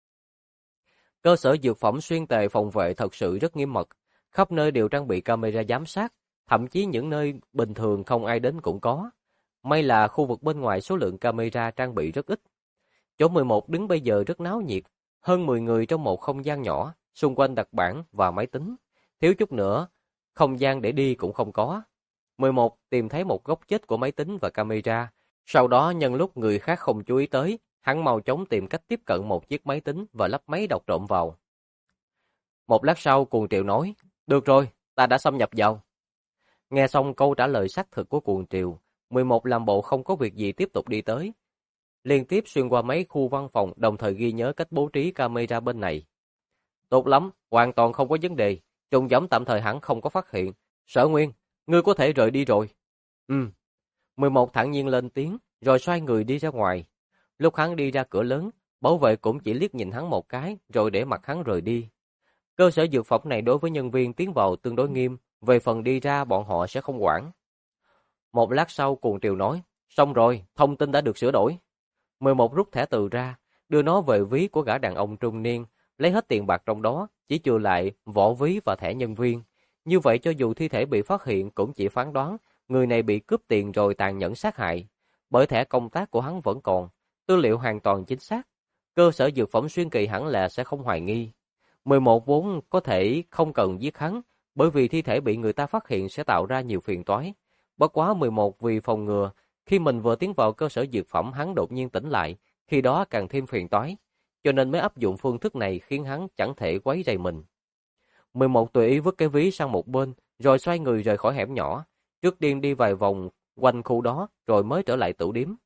Cơ sở dược phẩm Xuyên Tề phòng vệ thật sự rất nghiêm mật, khắp nơi đều trang bị camera giám sát, thậm chí những nơi bình thường không ai đến cũng có. May là khu vực bên ngoài số lượng camera trang bị rất ít. Chỗ 11 đứng bây giờ rất náo nhiệt, hơn 10 người trong một không gian nhỏ, xung quanh đặt bảng và máy tính. Thiếu chút nữa, không gian để đi cũng không có. 11 tìm thấy một góc chết của máy tính và camera, sau đó nhân lúc người khác không chú ý tới, hắn mau chóng tìm cách tiếp cận một chiếc máy tính và lắp máy đọc trộm vào. Một lát sau, Cuồng Triều nói, được rồi, ta đã xâm nhập vào. Nghe xong câu trả lời xác thực của Cuồng Triều, 11 làm bộ không có việc gì tiếp tục đi tới. Liên tiếp xuyên qua mấy khu văn phòng, đồng thời ghi nhớ cách bố trí camera bên này. Tốt lắm, hoàn toàn không có vấn đề, trùng giống tạm thời hẳn không có phát hiện. Sở Nguyên, ngươi có thể rời đi rồi. 11 thản nhiên lên tiếng, rồi xoay người đi ra ngoài. Lúc hắn đi ra cửa lớn, bảo vệ cũng chỉ liếc nhìn hắn một cái, rồi để mặc hắn rời đi. Cơ sở dược phẩm này đối với nhân viên tiến vào tương đối nghiêm, về phần đi ra bọn họ sẽ không quản. Một lát sau Cuồng Triều nói, xong rồi, thông tin đã được sửa đổi. 11 rút thẻ từ ra, đưa nó về ví của gã đàn ông trung niên, lấy hết tiền bạc trong đó, chỉ trừ lại vỏ ví và thẻ nhân viên. Như vậy cho dù thi thể bị phát hiện cũng chỉ phán đoán người này bị cướp tiền rồi tàn nhẫn sát hại. Bởi thẻ công tác của hắn vẫn còn, tư liệu hoàn toàn chính xác. Cơ sở dược phẩm Xuyên Kỳ hẳn là sẽ không hoài nghi. 11 vốn có thể không cần giết hắn, bởi vì thi thể bị người ta phát hiện sẽ tạo ra nhiều phiền toái. Bất quá 11 vì phòng ngừa, khi mình vừa tiến vào cơ sở dược phẩm hắn đột nhiên tỉnh lại, khi đó càng thêm phiền toái, cho nên mới áp dụng phương thức này khiến hắn chẳng thể quấy rầy mình. 11 tùy ý vứt cái ví sang một bên, rồi xoay người rời khỏi hẻm nhỏ, trước tiên đi vài vòng quanh khu đó, rồi mới trở lại tửu điếm.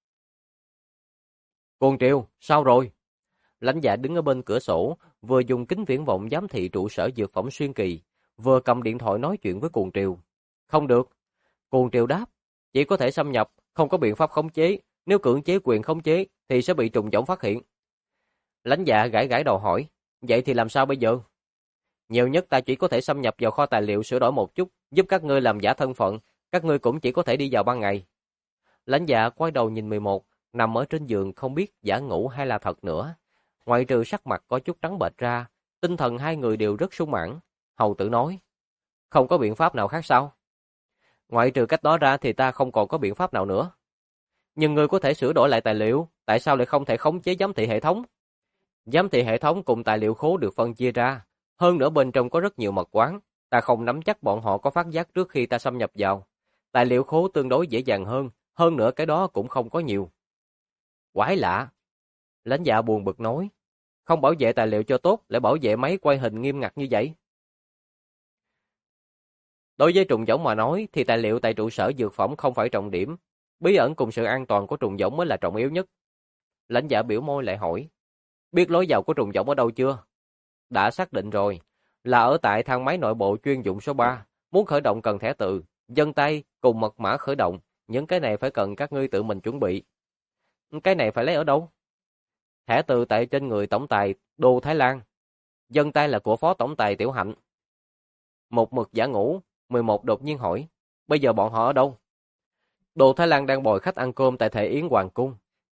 Cuồng Triều, sao rồi? Lãnh Dạ đứng ở bên cửa sổ, vừa dùng kính viễn vọng giám thị trụ sở dược phẩm Xuyên Kỳ, vừa cầm điện thoại nói chuyện với Cuồng Triều. Không được. Cuồng Triều đáp, chỉ có thể xâm nhập, không có biện pháp khống chế, nếu cưỡng chế quyền khống chế thì sẽ bị trùng giống phát hiện. Lãnh Dạ gãi gãi đầu hỏi, vậy thì làm sao bây giờ? Nhiều nhất ta chỉ có thể xâm nhập vào kho tài liệu sửa đổi một chút, giúp các ngươi làm giả thân phận, các ngươi cũng chỉ có thể đi vào ban ngày. Lãnh Dạ quay đầu nhìn 11, nằm ở trên giường không biết giả ngủ hay là thật nữa. Ngoại trừ sắc mặt có chút trắng bệch ra, tinh thần hai người đều rất sung mãn. Hầu Tử nói, không có biện pháp nào khác sao? Ngoại trừ cách đó ra thì ta không còn có biện pháp nào nữa. Nhưng ngươi có thể sửa đổi lại tài liệu, tại sao lại không thể khống chế giám thị hệ thống? Giám thị hệ thống cùng tài liệu khố được phân chia ra, hơn nữa bên trong có rất nhiều mật quán, ta không nắm chắc bọn họ có phát giác trước khi ta xâm nhập vào. Tài liệu khố tương đối dễ dàng hơn nữa cái đó cũng không có nhiều. Quái lạ. Lãnh Dạ buồn bực nói, không bảo vệ tài liệu cho tốt, lại bảo vệ máy quay hình nghiêm ngặt như vậy. Đối với trùng giống mà nói thì tài liệu tại trụ sở dược phẩm không phải trọng điểm, bí ẩn cùng sự an toàn của trùng giống mới là trọng yếu nhất. Lãnh Dạ biểu môi lại hỏi, biết lối vào của trùng giống ở đâu chưa? Đã xác định rồi, là ở tại thang máy nội bộ chuyên dụng số 3, muốn khởi động cần thẻ từ, vân tay cùng mật mã khởi động, những cái này phải cần các ngươi tự mình chuẩn bị. Cái này phải lấy ở đâu? Thẻ từ tại trên người tổng tài Đô Thái Lan, vân tay là của phó tổng tài Tiểu Hạnh. Một mực giả ngủ, 11 đột nhiên hỏi, bây giờ bọn họ ở đâu? Đô Thái Lan đang bồi khách ăn cơm tại Thể Yến Hoàng Cung,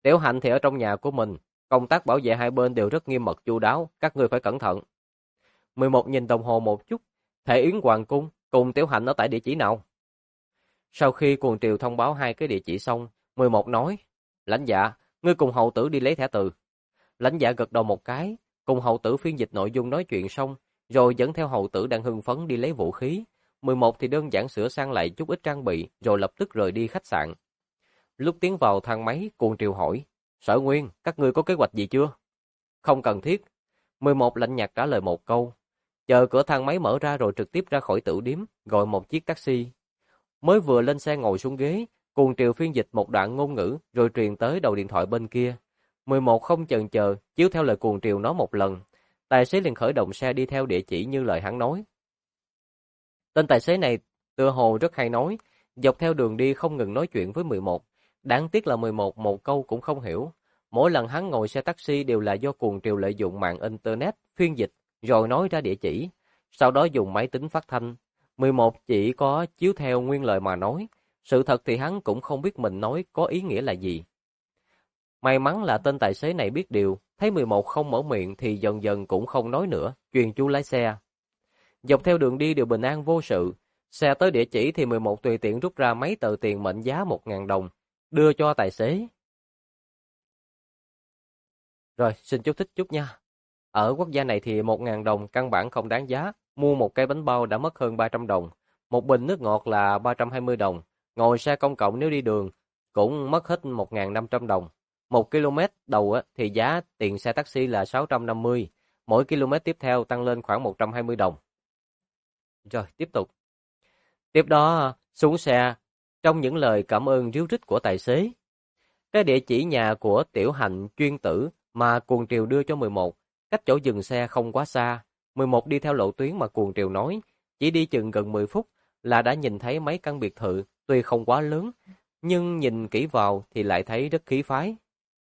Tiểu Hạnh thì ở trong nhà của mình, công tác bảo vệ hai bên đều rất nghiêm mật chu đáo, các ngươi phải cẩn thận. 11 nhìn đồng hồ một chút, Thể Yến Hoàng cung cùng Tiểu Hạnh ở tại địa chỉ nào? Sau khi Cuồng Triều thông báo hai cái địa chỉ xong, 11 nói, lãnh dạ, ngươi cùng hầu tử đi lấy thẻ từ. Lãnh dạ gật đầu một cái, cùng hầu tử phiên dịch nội dung nói chuyện xong, rồi dẫn theo hầu tử đang hưng phấn đi lấy vũ khí. 11 thì đơn giản sửa sang lại chút ít trang bị, rồi lập tức rời đi khách sạn. Lúc tiến vào thang máy, Cuồng Triều hỏi, Sở Nguyên, các ngươi có kế hoạch gì chưa? Không cần thiết. 11 lạnh nhạt trả lời một câu. Chờ cửa thang máy mở ra rồi trực tiếp ra khỏi tử điếm, gọi một chiếc taxi. Mới vừa lên xe ngồi xuống ghế, Cuồng Triều phiên dịch một đoạn ngôn ngữ rồi truyền tới đầu điện thoại bên kia. 11 không chần chờ, chiếu theo lời Cuồng Triều nói một lần. Tài xế liền khởi động xe đi theo địa chỉ như lời hắn nói. Tên tài xế này tựa hồ rất hay nói, dọc theo đường đi không ngừng nói chuyện với 11. Đáng tiếc là 11 một câu cũng không hiểu. Mỗi lần hắn ngồi xe taxi đều là do Cuồng Triều lợi dụng mạng internet phiên dịch rồi nói ra địa chỉ, sau đó dùng máy tính phát thanh. 11 chỉ có chiếu theo nguyên lời mà nói, sự thật thì hắn cũng không biết mình nói có ý nghĩa là gì. May mắn là tên tài xế này biết điều, thấy 11 không mở miệng thì dần dần cũng không nói nữa, truyền chú lái xe. Dọc theo đường đi đều bình an vô sự, xe tới địa chỉ thì 11 tùy tiện rút ra mấy tờ tiền mệnh giá 1.000 đồng, đưa cho tài xế. Rồi, xin chú thích chút nha. Ở quốc gia này thì 1.000 đồng căn bản không đáng giá, mua một cây bánh bao đã mất hơn 300 đồng, một bình nước ngọt là 320 đồng, ngồi xe công cộng nếu đi đường cũng mất hết 1.500 đồng. 1 km đầu thì giá tiền xe taxi là 650, mỗi km tiếp theo tăng lên khoảng 120 đồng. Rồi, tiếp tục. Tiếp đó, xuống xe, trong những lời cảm ơn ríu rít của tài xế. Cái địa chỉ nhà của Tiểu Hạnh chuyên tử mà Cuồng Triều đưa cho 11, cách chỗ dừng xe không quá xa. 11 đi theo lộ tuyến mà Cuồng Triều nói, chỉ đi chừng gần 10 phút là đã nhìn thấy mấy căn biệt thự, tuy không quá lớn, nhưng nhìn kỹ vào thì lại thấy rất khí phái.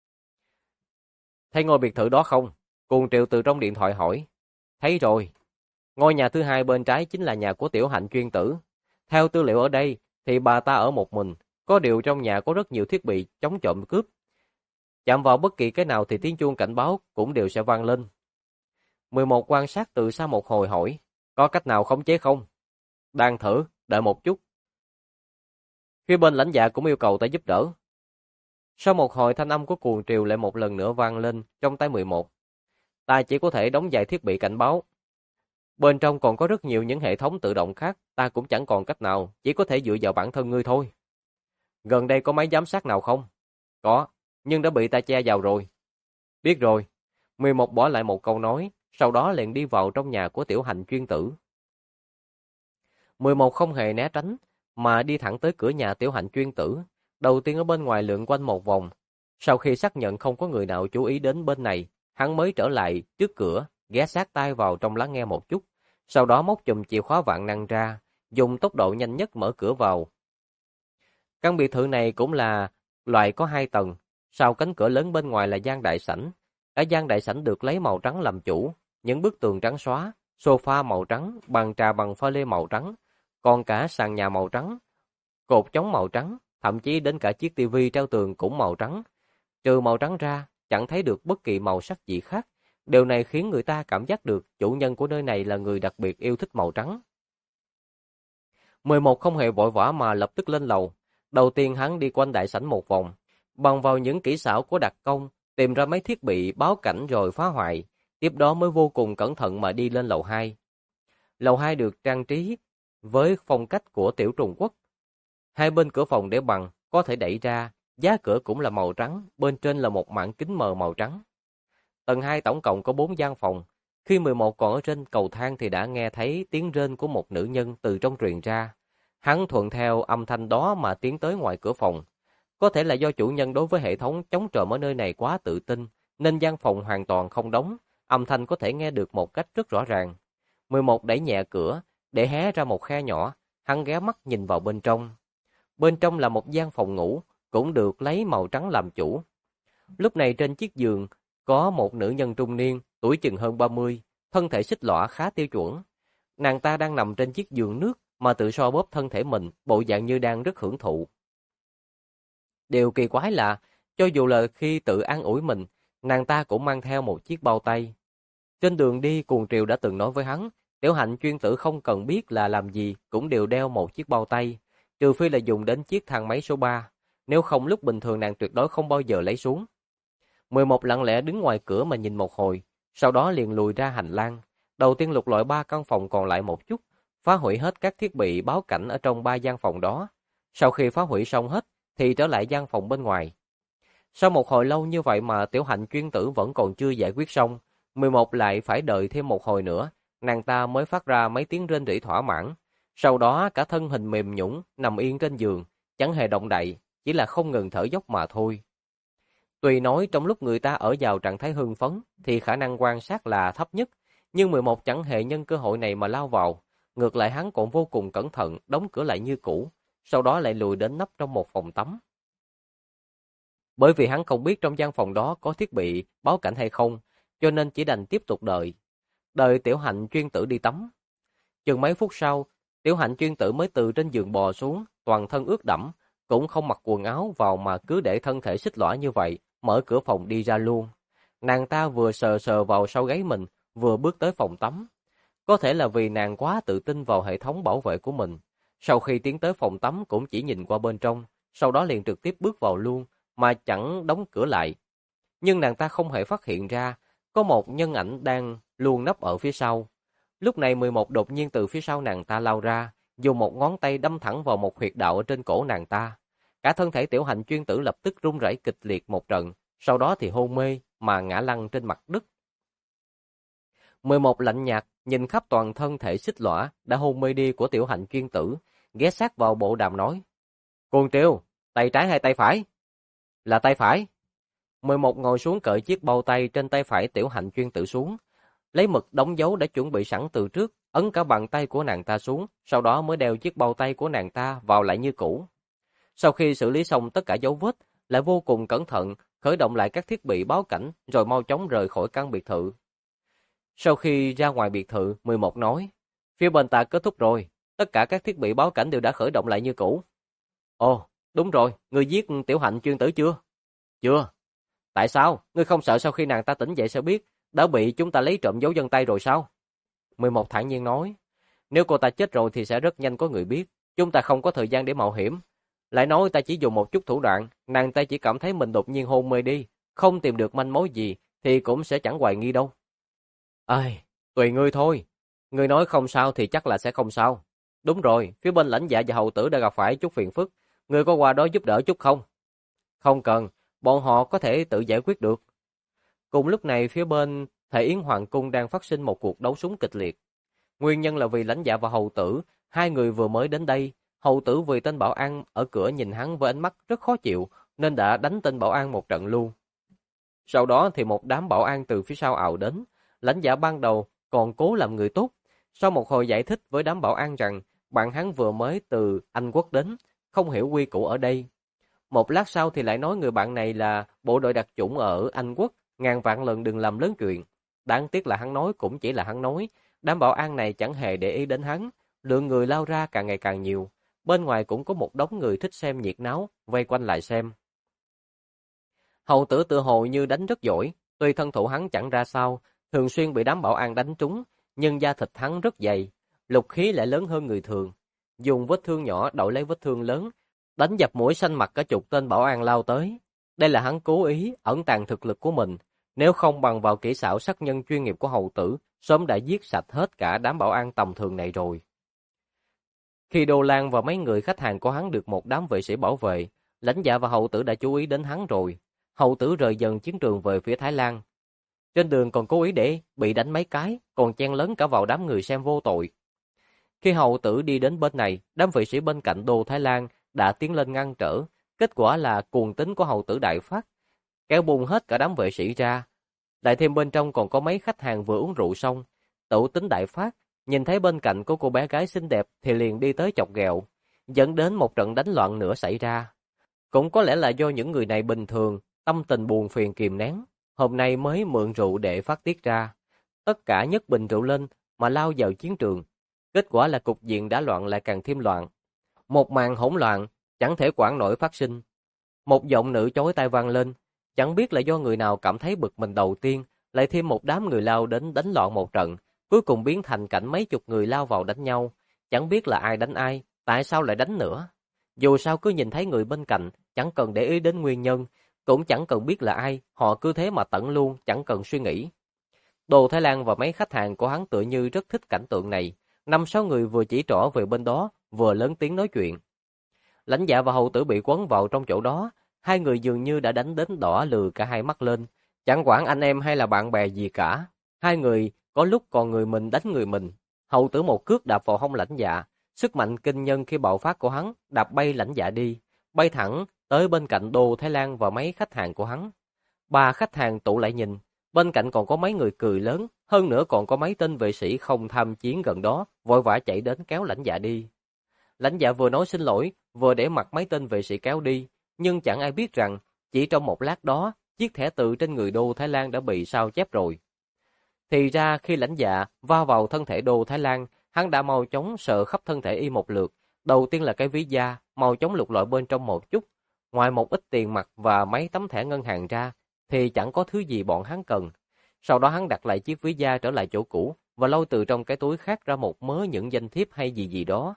Thấy ngôi biệt thự đó không? Cuồng Triều từ trong điện thoại hỏi. Thấy rồi. Ngôi nhà thứ hai bên trái chính là nhà của Tiểu Hạnh chuyên tử. Theo tư liệu ở đây thì bà ta ở một mình, có điều trong nhà có rất nhiều thiết bị chống trộm cướp. Chạm vào bất kỳ cái nào thì tiếng chuông cảnh báo cũng đều sẽ vang lên. 11 quan sát từ xa một hồi hỏi, có cách nào khống chế không? Đang thử, đợi một chút. Phía bên lãnh dạ cũng yêu cầu ta giúp đỡ. Sau một hồi thanh âm của Cuồng Triều lại một lần nữa vang lên trong tay 11. Ta chỉ có thể đóng vài thiết bị cảnh báo. Bên trong còn có rất nhiều những hệ thống tự động khác, ta cũng chẳng còn cách nào, chỉ có thể dựa vào bản thân ngươi thôi. Gần đây có máy giám sát nào không? Có, nhưng đã bị ta che vào rồi. Biết rồi. 11 bỏ lại một câu nói, sau đó liền đi vào trong nhà của Tiểu Hạnh chuyên tử. 11 không hề né tránh, mà đi thẳng tới cửa nhà Tiểu Hạnh chuyên tử. Đầu tiên ở bên ngoài lượn quanh một vòng. Sau khi xác nhận không có người nào chú ý đến bên này, hắn mới trở lại trước cửa, ghé sát tai vào trong lắng nghe một chút. Sau đó móc chùm chìa khóa vạn năng ra, dùng tốc độ nhanh nhất mở cửa vào. Căn biệt thự này cũng là loại có 2 tầng, sau cánh cửa lớn bên ngoài là gian đại sảnh. Ở gian đại sảnh được lấy màu trắng làm chủ, những bức tường trắng xóa, sofa màu trắng, bàn trà bằng pha lê màu trắng, còn cả sàn nhà màu trắng, cột chống màu trắng, thậm chí đến cả chiếc tivi treo tường cũng màu trắng. Trừ màu trắng ra, chẳng thấy được bất kỳ màu sắc gì khác. Điều này khiến người ta cảm giác được chủ nhân của nơi này là người đặc biệt yêu thích màu trắng. 11 không hề vội vã mà lập tức lên lầu. Đầu tiên hắn đi quanh đại sảnh một vòng, bằng vào những kỹ xảo của đặc công, tìm ra mấy thiết bị báo cảnh rồi phá hoại. Tiếp đó mới vô cùng cẩn thận mà đi lên lầu 2. Lầu 2 được trang trí với phong cách của tiểu Trung Quốc. Hai bên cửa phòng để bằng, có thể đẩy ra, giá cửa cũng là màu trắng, bên trên là một mảng kính mờ màu trắng. Tầng 2 tổng cộng có 4 gian phòng. Khi 11 còn ở trên cầu thang thì đã nghe thấy tiếng rên của một nữ nhân từ trong truyền ra. Hắn thuận theo âm thanh đó mà tiến tới ngoài cửa phòng. Có thể là do chủ nhân đối với hệ thống chống trộm ở nơi này quá tự tin, nên gian phòng hoàn toàn không đóng, âm thanh có thể nghe được một cách rất rõ ràng. 11 đẩy nhẹ cửa, để hé ra một khe nhỏ, hắn ghé mắt nhìn vào bên trong. Bên trong là một gian phòng ngủ, cũng được lấy màu trắng làm chủ. Lúc này trên chiếc giường, có một nữ nhân trung niên, tuổi chừng hơn 30, thân thể xích lõa khá tiêu chuẩn. Nàng ta đang nằm trên chiếc giường nước mà tự so bóp thân thể mình, bộ dạng như đang rất hưởng thụ. Điều kỳ quái là, Cho dù là khi tự an ủi mình, nàng ta cũng mang theo một chiếc bao tay. Trên đường đi, Cuồng Triều đã từng nói với hắn, Tiểu Hạnh chuyên tử không cần biết là làm gì cũng đều đeo một chiếc bao tay, trừ phi là dùng đến chiếc thang máy số 3, nếu không lúc bình thường nàng tuyệt đối không bao giờ lấy xuống. 11 lặng lẽ đứng ngoài cửa mà nhìn một hồi, sau đó liền lùi ra hành lang. Đầu tiên lục lọi 3 căn phòng còn lại một chút, phá hủy hết các thiết bị báo cảnh ở trong 3 gian phòng đó. Sau khi phá hủy xong hết, thì trở lại gian phòng bên ngoài. Sau một hồi lâu như vậy mà Tiểu Hạnh chuyên tử vẫn còn chưa giải quyết xong, 11 lại phải đợi thêm một hồi nữa, nàng ta mới phát ra mấy tiếng rên rỉ thỏa mãn. Sau đó cả thân hình mềm nhũn nằm yên trên giường, chẳng hề động đậy, chỉ là không ngừng thở dốc mà thôi. Tuy nói trong lúc người ta ở vào trạng thái hưng phấn thì khả năng quan sát là thấp nhất, nhưng 11 chẳng hề nhân cơ hội này mà lao vào, ngược lại hắn còn vô cùng cẩn thận đóng cửa lại như cũ, sau đó lại lùi đến nấp trong một phòng tắm. Bởi vì hắn không biết trong gian phòng đó có thiết bị báo cảnh hay không, cho nên chỉ đành tiếp tục đợi. Đợi Tiểu Hạnh chuyên tử đi tắm. Chừng mấy phút sau, Tiểu Hạnh chuyên tử mới từ trên giường bò xuống, toàn thân ướt đẫm, cũng không mặc quần áo vào mà cứ để thân thể xích lõa như vậy, mở cửa phòng đi ra luôn. Nàng ta vừa sờ sờ vào sau gáy mình, vừa bước tới phòng tắm. Có thể là vì nàng quá tự tin vào hệ thống bảo vệ của mình. Sau khi tiến tới phòng tắm cũng chỉ nhìn qua bên trong, sau đó liền trực tiếp bước vào luôn, mà chẳng đóng cửa lại. Nhưng nàng ta không hề phát hiện ra, có một nhân ảnh đang luôn nấp ở phía sau. Lúc này 11 đột nhiên từ phía sau nàng ta lao ra, dùng một ngón tay đâm thẳng vào một huyệt đạo ở trên cổ nàng ta. Cả thân thể Tiểu Hạnh chuyên tử lập tức run rẩy kịch liệt một trận, sau đó thì hôn mê mà ngã lăn trên mặt đất. 11 lạnh nhạt nhìn khắp toàn thân thể xích lõa đã hôn mê đi của Tiểu Hạnh chuyên tử, ghé sát vào bộ đàm nói: "Cuồng Triều, tay trái hay tay phải?" "Là tay phải." 11 ngồi xuống cởi chiếc bao tay trên tay phải Tiểu Hạnh chuyên tử xuống, lấy mực đóng dấu đã chuẩn bị sẵn từ trước, ấn cả bàn tay của nàng ta xuống, sau đó mới đeo chiếc bao tay của nàng ta vào lại như cũ. Sau khi xử lý xong tất cả dấu vết, lại vô cùng cẩn thận, khởi động lại các thiết bị báo cảnh rồi mau chóng rời khỏi căn biệt thự. Sau khi ra ngoài biệt thự, 11 nói, phía bên ta kết thúc rồi, tất cả các thiết bị báo cảnh đều đã khởi động lại như cũ. Ồ, đúng rồi, ngươi giết Tiểu Hạnh chuyên tử chưa? Chưa. Tại sao? Ngươi không sợ sau khi nàng ta tỉnh dậy sẽ biết, đã bị chúng ta lấy trộm dấu vân tay rồi sao? 11 thản nhiên nói, nếu cô ta chết rồi thì sẽ rất nhanh có người biết, chúng ta không có thời gian để mạo hiểm. Lại nói ta chỉ dùng một chút thủ đoạn, nàng ta chỉ cảm thấy mình đột nhiên hôn mê đi, không tìm được manh mối gì thì cũng sẽ chẳng hoài nghi đâu. Ai, tùy ngươi thôi. Ngươi nói không sao thì chắc là sẽ không sao. Đúng rồi, phía bên lãnh dạ và hầu tử đã gặp phải chút phiền phức, ngươi có qua đó giúp đỡ chút không? Không cần, bọn họ có thể tự giải quyết được. Cùng lúc này phía bên Thể Yến Hoàng cung đang phát sinh một cuộc đấu súng kịch liệt. Nguyên nhân là vì lãnh dạ và hầu tử, hai người vừa mới đến đây, hầu tử vì tên bảo an ở cửa nhìn hắn với ánh mắt rất khó chịu, nên đã đánh tên bảo an một trận luôn. Sau đó thì một đám bảo an từ phía sau ào đến, lãnh dạ ban đầu còn cố làm người tốt. Sau một hồi giải thích với đám bảo an rằng bạn hắn vừa mới từ Anh Quốc đến, không hiểu quy củ ở đây. Một lát sau thì lại nói người bạn này là bộ đội đặc chủng ở Anh Quốc, ngàn vạn lần đừng làm lớn chuyện. Đáng tiếc là hắn nói cũng chỉ là hắn nói, đám bảo an này chẳng hề để ý đến hắn, lượng người lao ra càng ngày càng nhiều. Bên ngoài cũng có một đống người thích xem nhiệt náo, vây quanh lại xem. Hầu tử tự hồ như đánh rất giỏi, tuy thân thủ hắn chẳng ra sao, thường xuyên bị đám bảo an đánh trúng, nhưng da thịt hắn rất dày, lục khí lại lớn hơn người thường. Dùng vết thương nhỏ đổi lấy vết thương lớn, đánh dập mũi xanh mặt cả chục tên bảo an lao tới. Đây là hắn cố ý ẩn tàng thực lực của mình, nếu không bằng vào kỹ xảo sát nhân chuyên nghiệp của hầu tử, sớm đã giết sạch hết cả đám bảo an tầm thường này rồi. Khi Đô Lan và mấy người khách hàng của hắn được một đám vệ sĩ bảo vệ, lãnh dạ và hầu tử đã chú ý đến hắn rồi. Hầu tử rời dần chiến trường về phía Thái Lan. Trên đường còn cố ý để bị đánh mấy cái, còn chen lấn cả vào đám người xem vô tội. Khi hầu tử đi đến bên này, đám vệ sĩ bên cạnh đô Thái Lan đã tiến lên ngăn trở. Kết quả là cuồng tính của hầu tử đại phát, kéo bung hết cả đám vệ sĩ ra. Lại thêm bên trong còn có mấy khách hàng vừa uống rượu xong, tự tính đại phát, nhìn thấy bên cạnh có cô bé gái xinh đẹp thì liền đi tới chọc ghẹo, dẫn đến một trận đánh loạn nữa xảy ra. Cũng có lẽ là do những người này bình thường, tâm tình buồn phiền kìm nén, hôm nay mới mượn rượu để phát tiết ra. Tất cả nhấc bình rượu lên mà lao vào chiến trường. Kết quả là cục diện đã loạn lại càng thêm loạn. Một màn hỗn loạn, chẳng thể quản nổi phát sinh. Một giọng nữ chói tai vang lên, chẳng biết là do người nào cảm thấy bực mình đầu tiên, lại thêm một đám người lao đến đánh loạn một trận, cuối cùng biến thành cảnh mấy chục người lao vào đánh nhau, chẳng biết là ai đánh ai, tại sao lại đánh nữa. Dù sao cứ nhìn thấy người bên cạnh, chẳng cần để ý đến nguyên nhân, cũng chẳng cần biết là ai, họ cứ thế mà tận luôn, chẳng cần suy nghĩ. Đồ Thái Lan và mấy khách hàng của hắn tựa như rất thích cảnh tượng này, 5-6 người vừa chỉ trỏ về bên đó, vừa lớn tiếng nói chuyện. Lãnh Dạ và hầu tử bị quấn vào trong chỗ đó, hai người dường như đã đánh đến đỏ lừ cả hai mắt lên, chẳng quản anh em hay là bạn bè gì cả. Hai người có lúc còn người mình đánh người mình. Hầu tử một cước đạp vào hông Lãnh Dạ, sức mạnh kinh nhân khi bạo phát của hắn đạp bay Lãnh Dạ đi, bay thẳng tới bên cạnh Đồ Thái Lan và mấy khách hàng của hắn. Ba khách hàng tụ lại nhìn, bên cạnh còn có mấy người cười lớn, hơn nữa còn có mấy tên vệ sĩ không tham chiến gần đó, vội vã chạy đến kéo Lãnh Dạ đi. Lãnh Dạ vừa nói xin lỗi, vừa để mặc mấy tên vệ sĩ kéo đi, nhưng chẳng ai biết rằng, chỉ trong một lát đó, chiếc thẻ từ trên người Đô Thái Lan đã bị sao chép rồi. Thì ra khi Lãnh Dạ va vào thân thể Đô Thái Lan, hắn đã mau chóng sờ khắp thân thể y một lượt, đầu tiên là cái ví da, mau chóng lục lọi bên trong một chút, ngoài một ít tiền mặt và mấy tấm thẻ ngân hàng ra, thì chẳng có thứ gì bọn hắn cần. Sau đó hắn đặt lại chiếc ví da trở lại chỗ cũ và lôi từ trong cái túi khác ra một mớ những danh thiếp hay gì gì đó.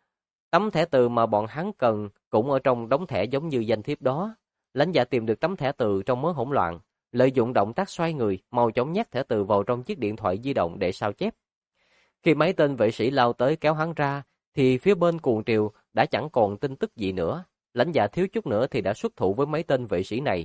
Tấm thẻ từ mà bọn hắn cần cũng ở trong đống thẻ giống như danh thiếp đó. Lãnh Dạ tìm được tấm thẻ từ trong mớ hỗn loạn, lợi dụng động tác xoay người, mau chóng nhét thẻ từ vào trong chiếc điện thoại di động để sao chép. Khi mấy tên vệ sĩ lao tới kéo hắn ra, thì phía bên cuồng triều đã chẳng còn tin tức gì nữa. Lãnh Dạ thiếu chút nữa thì đã xuất thủ với mấy tên vệ sĩ này.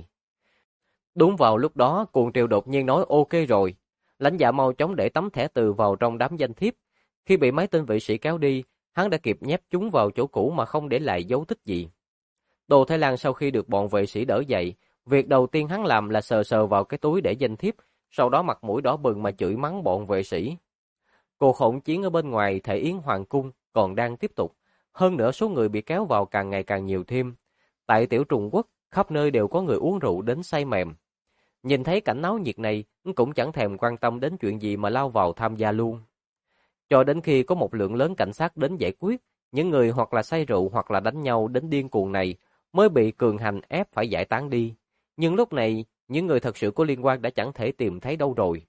Đúng vào lúc đó, cuồng triều đột nhiên nói ok rồi. Lãnh Dạ mau chóng để tấm thẻ từ vào trong đám danh thiếp. Khi bị mấy tên vệ sĩ kéo đi, hắn đã kịp nhét chúng vào chỗ cũ mà không để lại dấu tích gì. Đồ Thái Lan sau khi được bọn vệ sĩ đỡ dậy, việc đầu tiên hắn làm là sờ sờ vào cái túi để danh thiếp, sau đó mặt mũi đỏ bừng mà chửi mắng bọn vệ sĩ. Cuộc hỗn chiến ở bên ngoài Thể Yến Hoàng cung còn đang tiếp tục, hơn nữa số người bị kéo vào càng ngày càng nhiều thêm. Tại Tiểu Trùng Quốc, khắp nơi đều có người uống rượu đến say mềm. Nhìn thấy cảnh náo nhiệt này, cũng chẳng thèm quan tâm đến chuyện gì mà lao vào tham gia luôn. Cho đến khi có một lượng lớn cảnh sát đến giải quyết, những người hoặc là say rượu hoặc là đánh nhau đến điên cuồng này mới bị cường hành ép phải giải tán đi. Nhưng lúc này, những người thật sự có liên quan đã chẳng thể tìm thấy đâu rồi.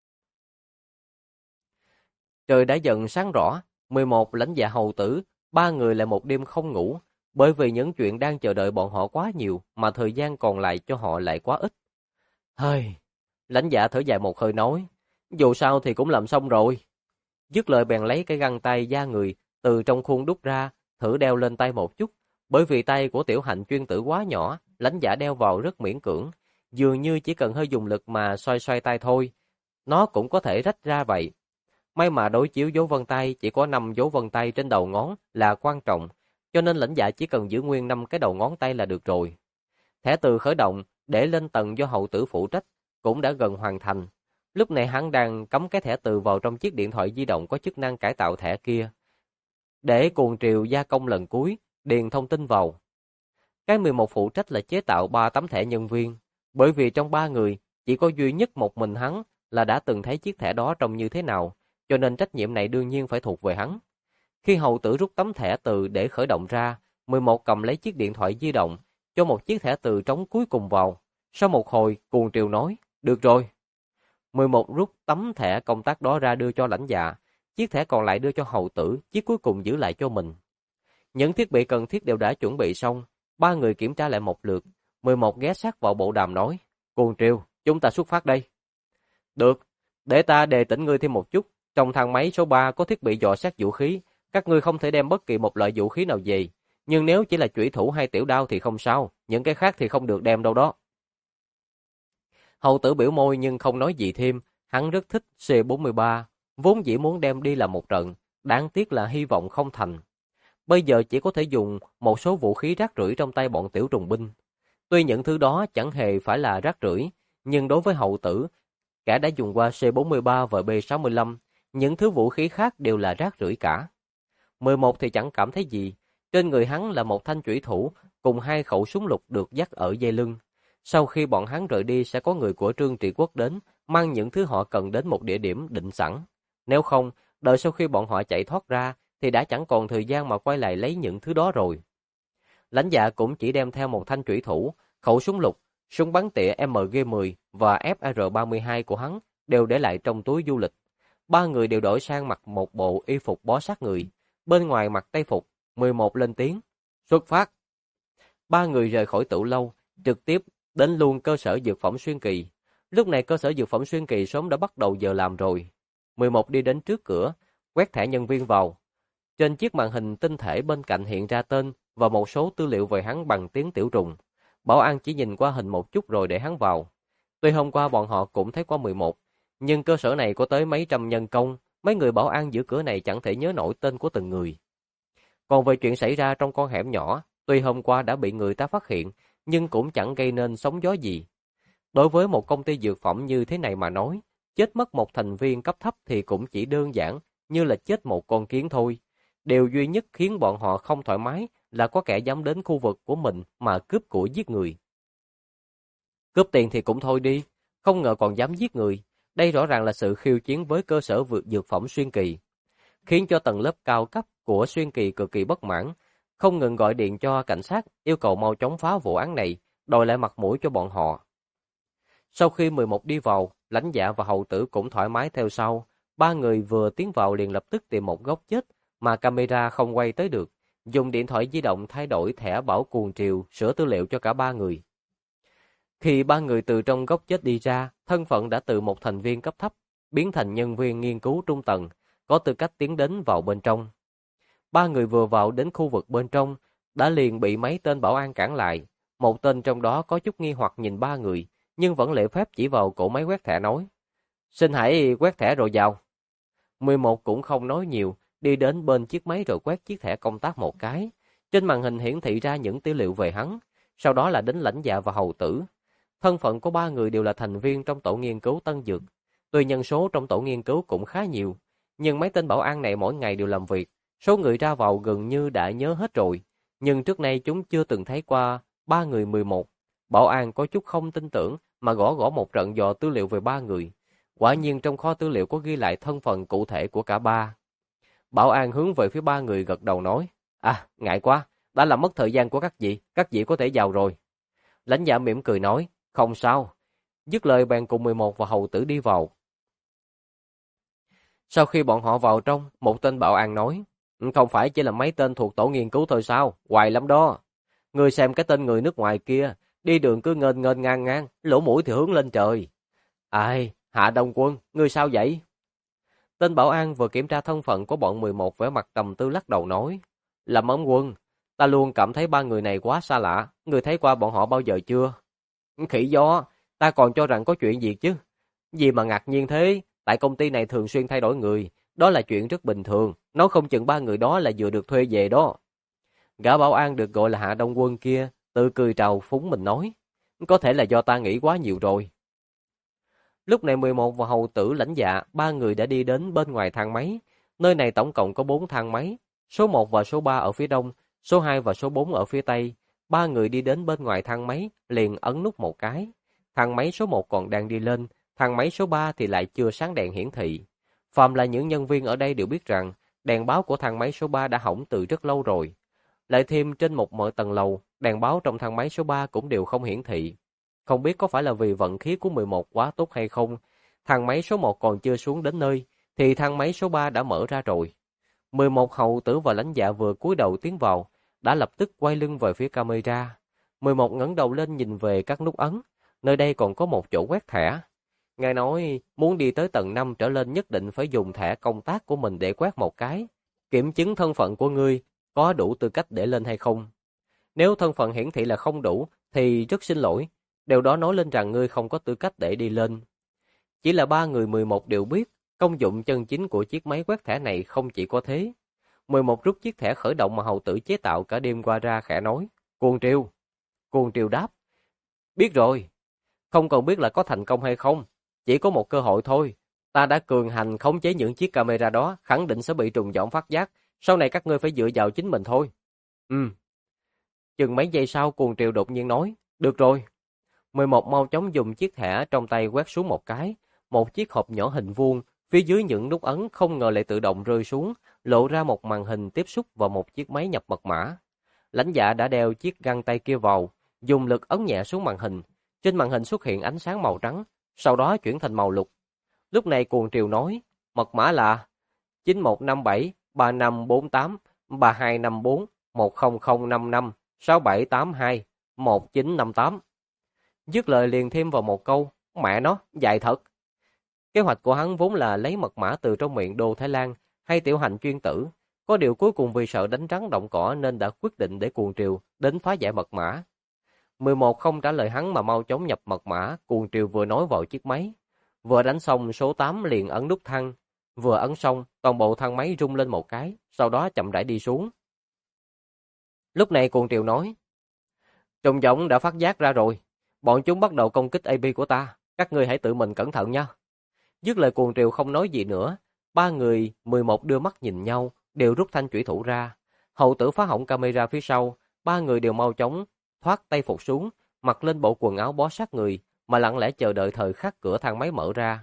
Trời đã dần sáng rõ, 11 Lãnh Dạ hầu tử, 3 người lại một đêm không ngủ, bởi vì những chuyện đang chờ đợi bọn họ quá nhiều mà thời gian còn lại cho họ lại quá ít. Hơi, Lãnh Dạ thở dài một hơi nói, dù sao thì cũng làm xong rồi. Dứt lời bèn lấy cái găng tay da người từ trong khuôn đút ra, thử đeo lên tay một chút, bởi vì tay của Tiểu Hạnh chuyên tử quá nhỏ, Lãnh Dạ đeo vào rất miễn cưỡng, dường như chỉ cần hơi dùng lực mà xoay xoay tay thôi, nó cũng có thể rách ra vậy. May mà đối chiếu dấu vân tay chỉ có 5 dấu vân tay trên đầu ngón là quan trọng, cho nên Lãnh Dạ chỉ cần giữ nguyên 5 cái đầu ngón tay là được rồi. Thẻ từ khởi động để lên tầng do hậu tử phụ trách cũng đã gần hoàn thành. Lúc này hắn đang cắm cái thẻ từ vào trong chiếc điện thoại di động có chức năng cải tạo thẻ kia, để cuồng triều gia công lần cuối, điền thông tin vào. Cái 11 phụ trách là chế tạo 3 tấm thẻ nhân viên, bởi vì trong 3 người, chỉ có duy nhất một mình hắn là đã từng thấy chiếc thẻ đó trông như thế nào, cho nên trách nhiệm này đương nhiên phải thuộc về hắn. Khi hầu tử rút tấm thẻ từ để khởi động ra, 11 cầm lấy chiếc điện thoại di động, cho một chiếc thẻ từ trống cuối cùng vào. Sau một hồi, cuồng triều nói, được rồi. 11 rút tấm thẻ công tác đó ra đưa cho Lãnh Dạ, chiếc thẻ còn lại đưa cho hầu tử, chiếc cuối cùng giữ lại cho mình. Những thiết bị cần thiết đều đã chuẩn bị xong, 3 người kiểm tra lại một lượt, 11 ghé sát vào bộ đàm nói, cuồng triều, chúng ta xuất phát đây. Được, để ta đề tỉnh ngươi thêm một chút, trong thang máy số 3 có thiết bị dò xét vũ khí, các ngươi không thể đem bất kỳ một loại vũ khí nào về, nhưng nếu chỉ là chủy thủ hay tiểu đao thì không sao, những cái khác thì không được đem đâu đó. Hầu tử biểu môi nhưng không nói gì thêm, hắn rất thích C-43, vốn dĩ muốn đem đi làm một trận, đáng tiếc là hy vọng không thành. Bây giờ chỉ có thể dùng một số vũ khí rác rưởi trong tay bọn tiểu trùng binh. Tuy những thứ đó chẳng hề phải là rác rưởi, nhưng đối với hậu tử, kẻ đã dùng qua C-43 và B-65, những thứ vũ khí khác đều là rác rưởi cả. 11 thì chẳng cảm thấy gì, trên người hắn là một thanh chủy thủ cùng 2 khẩu súng lục được dắt ở dây lưng. Sau khi bọn hắn rời đi sẽ có người của Trương Trị Quốc đến, mang những thứ họ cần đến một địa điểm định sẵn. Nếu không, đợi sau khi bọn họ chạy thoát ra, thì đã chẳng còn thời gian mà quay lại lấy những thứ đó rồi. Lãnh Dạ cũng chỉ đem theo một thanh chủy thủ, khẩu súng lục, súng bắn tỉa MG10 và FR32 của hắn đều để lại trong túi du lịch. Ba người đều đổi sang mặc một bộ y phục bó sát người, bên ngoài mặc tây phục. 11 lên tiếng, xuất phát. Ba người rời khỏi Tửu Lâu, trực tiếp đến luôn cơ sở dược phẩm Xuyên Kỳ. Lúc này cơ sở dược phẩm Xuyên Kỳ sớm đã bắt đầu giờ làm rồi. 11 đi đến trước cửa, quét thẻ nhân viên vào. Trên chiếc màn hình tinh thể bên cạnh hiện ra tên và một số tư liệu về hắn bằng tiếng tiểu trùng. Bảo an chỉ nhìn qua hình một chút rồi để hắn vào. Tuy hôm qua bọn họ cũng thấy qua 11, nhưng cơ sở này có tới mấy trăm nhân công, mấy người bảo an giữ cửa này chẳng thể nhớ nổi tên của từng người. Còn về chuyện xảy ra trong con hẻm nhỏ, tuy hôm qua đã bị người ta phát hiện, nhưng cũng chẳng gây nên sóng gió gì. Đối với một công ty dược phẩm như thế này mà nói, chết mất một thành viên cấp thấp thì cũng chỉ đơn giản như là chết một con kiến thôi. Điều duy nhất khiến bọn họ không thoải mái là có kẻ dám đến khu vực của mình mà cướp của giết người. Cướp tiền thì cũng thôi đi, không ngờ còn dám giết người. Đây rõ ràng là sự khiêu chiến với cơ sở dược phẩm Xuyên Kỳ, khiến cho tầng lớp cao cấp của Xuyên Kỳ cực kỳ bất mãn, không ngừng gọi điện cho cảnh sát yêu cầu mau chóng phá vụ án này, đòi lại mặt mũi cho bọn họ. Sau khi 11 đi vào, Lãnh Dạ và Hầu Tử cũng thoải mái theo sau. Ba người vừa tiến vào liền lập tức tìm một góc chết mà camera không quay tới được, dùng điện thoại di động thay đổi thẻ bảo cuồng triều, sửa tư liệu cho cả ba người. Khi ba người từ trong góc chết đi ra, thân phận đã từ một thành viên cấp thấp biến thành nhân viên nghiên cứu trung tầng, có tư cách tiến đến vào bên trong. Ba người vừa vào đến khu vực bên trong, đã liền bị mấy tên bảo an cản lại. Một tên trong đó có chút nghi hoặc nhìn ba người, nhưng vẫn lễ phép chỉ vào cổ máy quét thẻ nói: "Xin hãy quét thẻ rồi vào." 11 cũng không nói nhiều, đi đến bên chiếc máy rồi quét chiếc thẻ công tác một cái. Trên màn hình hiển thị ra những tư liệu về hắn, sau đó là đến Lãnh Dạ và Hầu Tử. Thân phận của ba người đều là thành viên trong tổ nghiên cứu tân dược. Tuy nhân số trong tổ nghiên cứu cũng khá nhiều, nhưng mấy tên bảo an này mỗi ngày đều làm việc, số người ra vào gần như đã nhớ hết rồi. Nhưng trước nay chúng chưa từng thấy qua ba người 11. Bảo an có chút không tin tưởng mà gõ gõ một trận dò tư liệu về ba người. Quả nhiên trong kho tư liệu có ghi lại thân phận cụ thể của cả ba. Bảo an hướng về phía ba người gật đầu nói: ngại quá, đã làm mất thời gian của các vị có thể vào rồi. Lãnh Dạ mỉm cười nói: "Không sao." Dứt lời bèn cùng 11 và Hầu Tử đi vào. Sau khi bọn họ vào trong, một tên bảo an nói: "Không phải chỉ là mấy tên thuộc tổ nghiên cứu thôi sao, hoài lắm đó. Ngươi xem cái tên người nước ngoài kia, đi đường cứ ngênh ngênh ngang ngang, lỗ mũi thì hướng lên trời." "Ai, Hạ Đông Quân, ngươi sao vậy?" Tên bảo an vừa kiểm tra thân phận của bọn 11 vẻ mặt trầm tư lắc đầu nói: "Lâm Ấm Quân, ta luôn cảm thấy ba người này quá xa lạ, ngươi thấy qua bọn họ bao giờ chưa?" "Khỉ gió, ta còn cho rằng có chuyện gì chứ. Gì mà ngạc nhiên thế, tại công ty này thường xuyên thay đổi người, đó là chuyện rất bình thường, nói không chừng ba người đó là vừa được thuê về đó." Gã bảo an được gọi là Hạ Đông Quân kia, tự cười trào phúng mình nói: "Có thể là do ta nghĩ quá nhiều rồi." Lúc này 11 và Hầu Tử, Lãnh Dạ, ba người đã đi đến bên ngoài thang máy. Nơi này tổng cộng có 4 thang máy, số 1 và số 3 ở phía đông, số 2 và số 4 ở phía tây. Ba người đi đến bên ngoài thang máy, liền ấn nút một cái. Thang máy số 1 còn đang đi lên, thang máy số 3 thì lại chưa sáng đèn hiển thị. Phàm là những nhân viên ở đây đều biết rằng đèn báo của thang máy số 3 đã hỏng từ rất lâu rồi. Lại thêm trên một mọi tầng lầu, đèn báo trong thang máy số 3 cũng đều không hiển thị. Không biết có phải là vì vận khí của 11 quá tốt hay không, thang máy số 1 còn chưa xuống đến nơi, thì thang máy số 3 đã mở ra rồi. 11 Hầu Tử và Lãnh Dạ vừa cúi đầu tiến vào, đã lập tức quay lưng về phía camera. 11 ngẩng đầu lên nhìn về các nút ấn, nơi đây còn có một chỗ quét thẻ. Ngài nói muốn đi tới tầng 5 trở lên nhất định phải dùng thẻ công tác của mình để quét một cái, kiểm chứng thân phận của ngươi có đủ tư cách để lên hay không. Nếu thân phận hiển thị là không đủ thì rất xin lỗi, điều đó nói lên rằng ngươi không có tư cách để đi lên. Chỉ là ba người 11 đều biết, công dụng chân chính của chiếc máy quét thẻ này không chỉ có thế. 11 rút chiếc thẻ khởi động mà Hầu Tử chế tạo cả đêm qua ra khẽ nói: "Cuồng Triều." Cuồng Triều đáp: "Biết rồi, không cần biết là có thành công hay không, chỉ có một cơ hội thôi. Ta đã cường hành khống chế những chiếc camera đó, khẳng định sẽ bị trùng võng phát giác, sau này các ngươi phải dựa vào chính mình thôi." Chừng mấy giây sau Cuồng Triều đột nhiên nói: "Được rồi." 11 mau chóng dùng chiếc thẻ trong tay quét xuống một cái, một chiếc hộp nhỏ hình vuông, phía dưới những nút ấn không ngờ lại tự động rơi xuống, lộ ra một màn hình tiếp xúc và một chiếc máy nhập mật mã. Lãnh Dạ đã đeo chiếc găng tay kia vào, dùng lực ấn nhẹ xuống màn hình. Trên màn hình xuất hiện ánh sáng màu trắng, sau đó chuyển thành màu lục. Lúc này Cuồng Triều nói, mật mã là 9157 3548 3254 10055 6782 1958. Dứt lời liền thêm vào một câu, mẹ nó, dài thật. Kế hoạch của hắn vốn là lấy mật mã từ trong miệng Đô Thái Lan hay tiểu hành chuyên tử. Có điều cuối cùng vì sợ đánh rắn động cỏ nên đã quyết định để Cuồng Triều đến phá giải mật mã. 11 không trả lời hắn mà mau chóng nhập mật mã, Cuồng Triều vừa nói vào chiếc máy. Vừa đánh xong số 8 liền ấn nút thăng. Vừa ấn xong, toàn bộ thang máy rung lên một cái, sau đó chậm rãi đi xuống. Lúc này Cuồng Triều nói, Trùng Giống đã phát giác ra rồi, bọn chúng bắt đầu công kích AP của ta, các ngươi hãy tự mình cẩn thận nha. Dứt lời Cuồng Triều không nói gì nữa, ba người 11 đưa mắt nhìn nhau, đều rút thanh chủy thủ ra. Hầu tử phá hỏng camera phía sau, ba người đều mau chóng thoát tay phục xuống, mặc lên bộ quần áo bó sát người, mà lặng lẽ chờ đợi thời khắc cửa thang máy mở ra.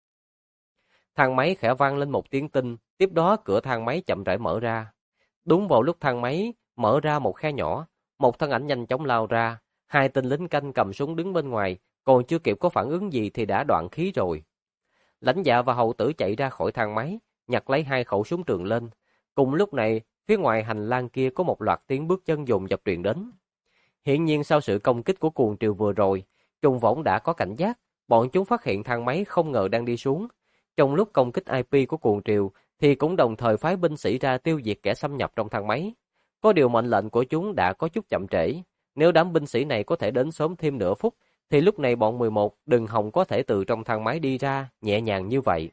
Thang máy khẽ vang lên một tiếng tinh, tiếp đó cửa thang máy chậm rãi mở ra. Đúng vào lúc thang máy mở ra một khe nhỏ, một thân ảnh nhanh chóng lao ra, hai tên lính canh cầm súng đứng bên ngoài, còn chưa kịp có phản ứng gì thì đã đoạn khí rồi. Lãnh Dạ và Hầu tử chạy ra khỏi thang máy, nhặt lấy hai khẩu súng trường lên. Cùng lúc này, phía ngoài hành lang kia có một loạt tiếng bước chân dồn dập truyền đến. Hiển nhiên sau sự công kích của Cuồng Triều vừa rồi, Trùng Võng đã có cảnh giác, bọn chúng phát hiện thang máy không ngờ đang đi xuống. Trong lúc công kích IP của Cuồng Triều thì cũng đồng thời phái binh sĩ ra tiêu diệt kẻ xâm nhập trong thang máy. Có điều mệnh lệnh của chúng đã có chút chậm trễ. Nếu đám binh sĩ này có thể đến sớm thêm nửa phút, thì lúc này bọn 11 đừng hòng có thể từ trong thang máy đi ra nhẹ nhàng như vậy.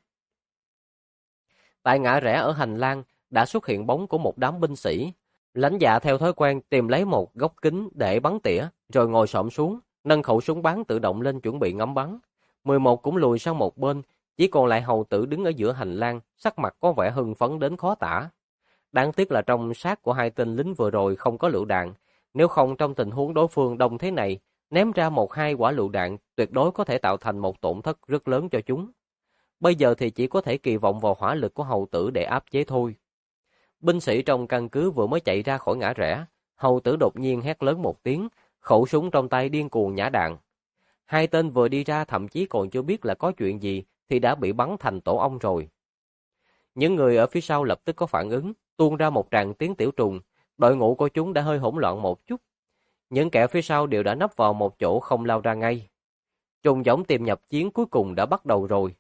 Tại ngã rẽ ở hành lang đã xuất hiện bóng của một đám binh sĩ. Lãnh Dạ theo thói quen tìm lấy một góc kính để bắn tỉa, rồi ngồi xổm xuống, nâng khẩu súng bắn tự động lên chuẩn bị ngắm bắn. 11 cũng lùi sang một bên, chỉ còn lại Hầu tử đứng ở giữa hành lang, sắc mặt có vẻ hưng phấn đến khó tả. Đáng tiếc là trong xác của hai tên lính vừa rồi không có lựu đạn, nếu không trong tình huống đối phương đông thế này, ném ra một hai quả lựu đạn tuyệt đối có thể tạo thành một tổn thất rất lớn cho chúng. Bây giờ thì chỉ có thể kỳ vọng vào hỏa lực của Hầu tử để áp chế thôi. Binh sĩ trong căn cứ vừa mới chạy ra khỏi ngã rẽ, Hầu tử đột nhiên hét lớn một tiếng, khẩu súng trong tay điên cuồng nhả đạn. Hai tên vừa đi ra thậm chí còn chưa biết là có chuyện gì thì đã bị bắn thành tổ ong rồi. Những người ở phía sau lập tức có phản ứng, tuôn ra một tràng tiếng tiểu trùng, đội ngũ của chúng đã hơi hỗn loạn một chút. Những kẻ phía sau đều đã nấp vào một chỗ không lao ra ngay. Trùng Võng tìm nhập chiến cuối cùng đã bắt đầu rồi.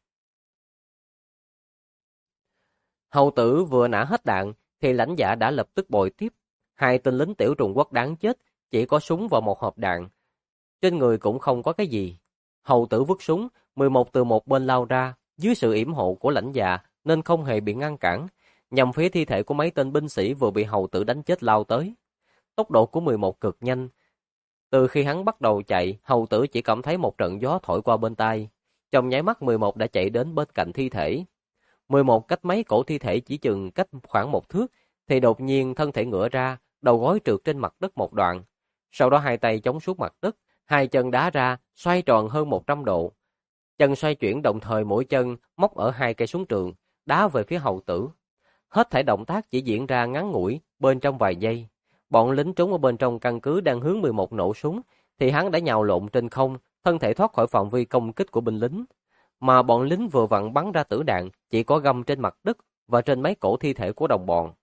Hầu tử vừa nã hết đạn thì Lãnh Dạ đã lập tức bồi tiếp. Hai tên lính tiểu trùng quốc đáng chết, chỉ có súng và một hộp đạn. Trên người cũng không có cái gì. Hầu tử vứt súng, 11 từ một bên lao ra, dưới sự yểm hộ của Lãnh Dạ nên không hề bị ngăn cản, nhằm phía thi thể của mấy tên binh sĩ vừa bị hầu tử đánh chết lao tới. Tốc độ của 11 cực nhanh. Từ khi hắn bắt đầu chạy, hầu tử chỉ cảm thấy một trận gió thổi qua bên tai. Trong nháy mắt 11 đã chạy đến bên cạnh thi thể. 11 cách mấy cổ thi thể chỉ chừng cách khoảng một thước, thì đột nhiên thân thể ngửa ra, đầu gối trượt trên mặt đất một đoạn. Sau đó hai tay chống xuống mặt đất, hai chân đá ra, xoay tròn hơn 100 độ. Chân xoay chuyển đồng thời mỗi chân móc ở hai cây súng trường, đá về phía hầu tử. Hết thảy động tác chỉ diễn ra ngắn ngủi, bên trong vài giây. Bọn lính trốn ở bên trong căn cứ đang hướng 11 nổ súng, thì hắn đã nhào lộn trên không, thân thể thoát khỏi phạm vi công kích của binh lính. Mà bọn lính vừa vặn bắn ra tử đạn, chỉ có găm trên mặt đất và trên mấy cổ thi thể của đồng bọn.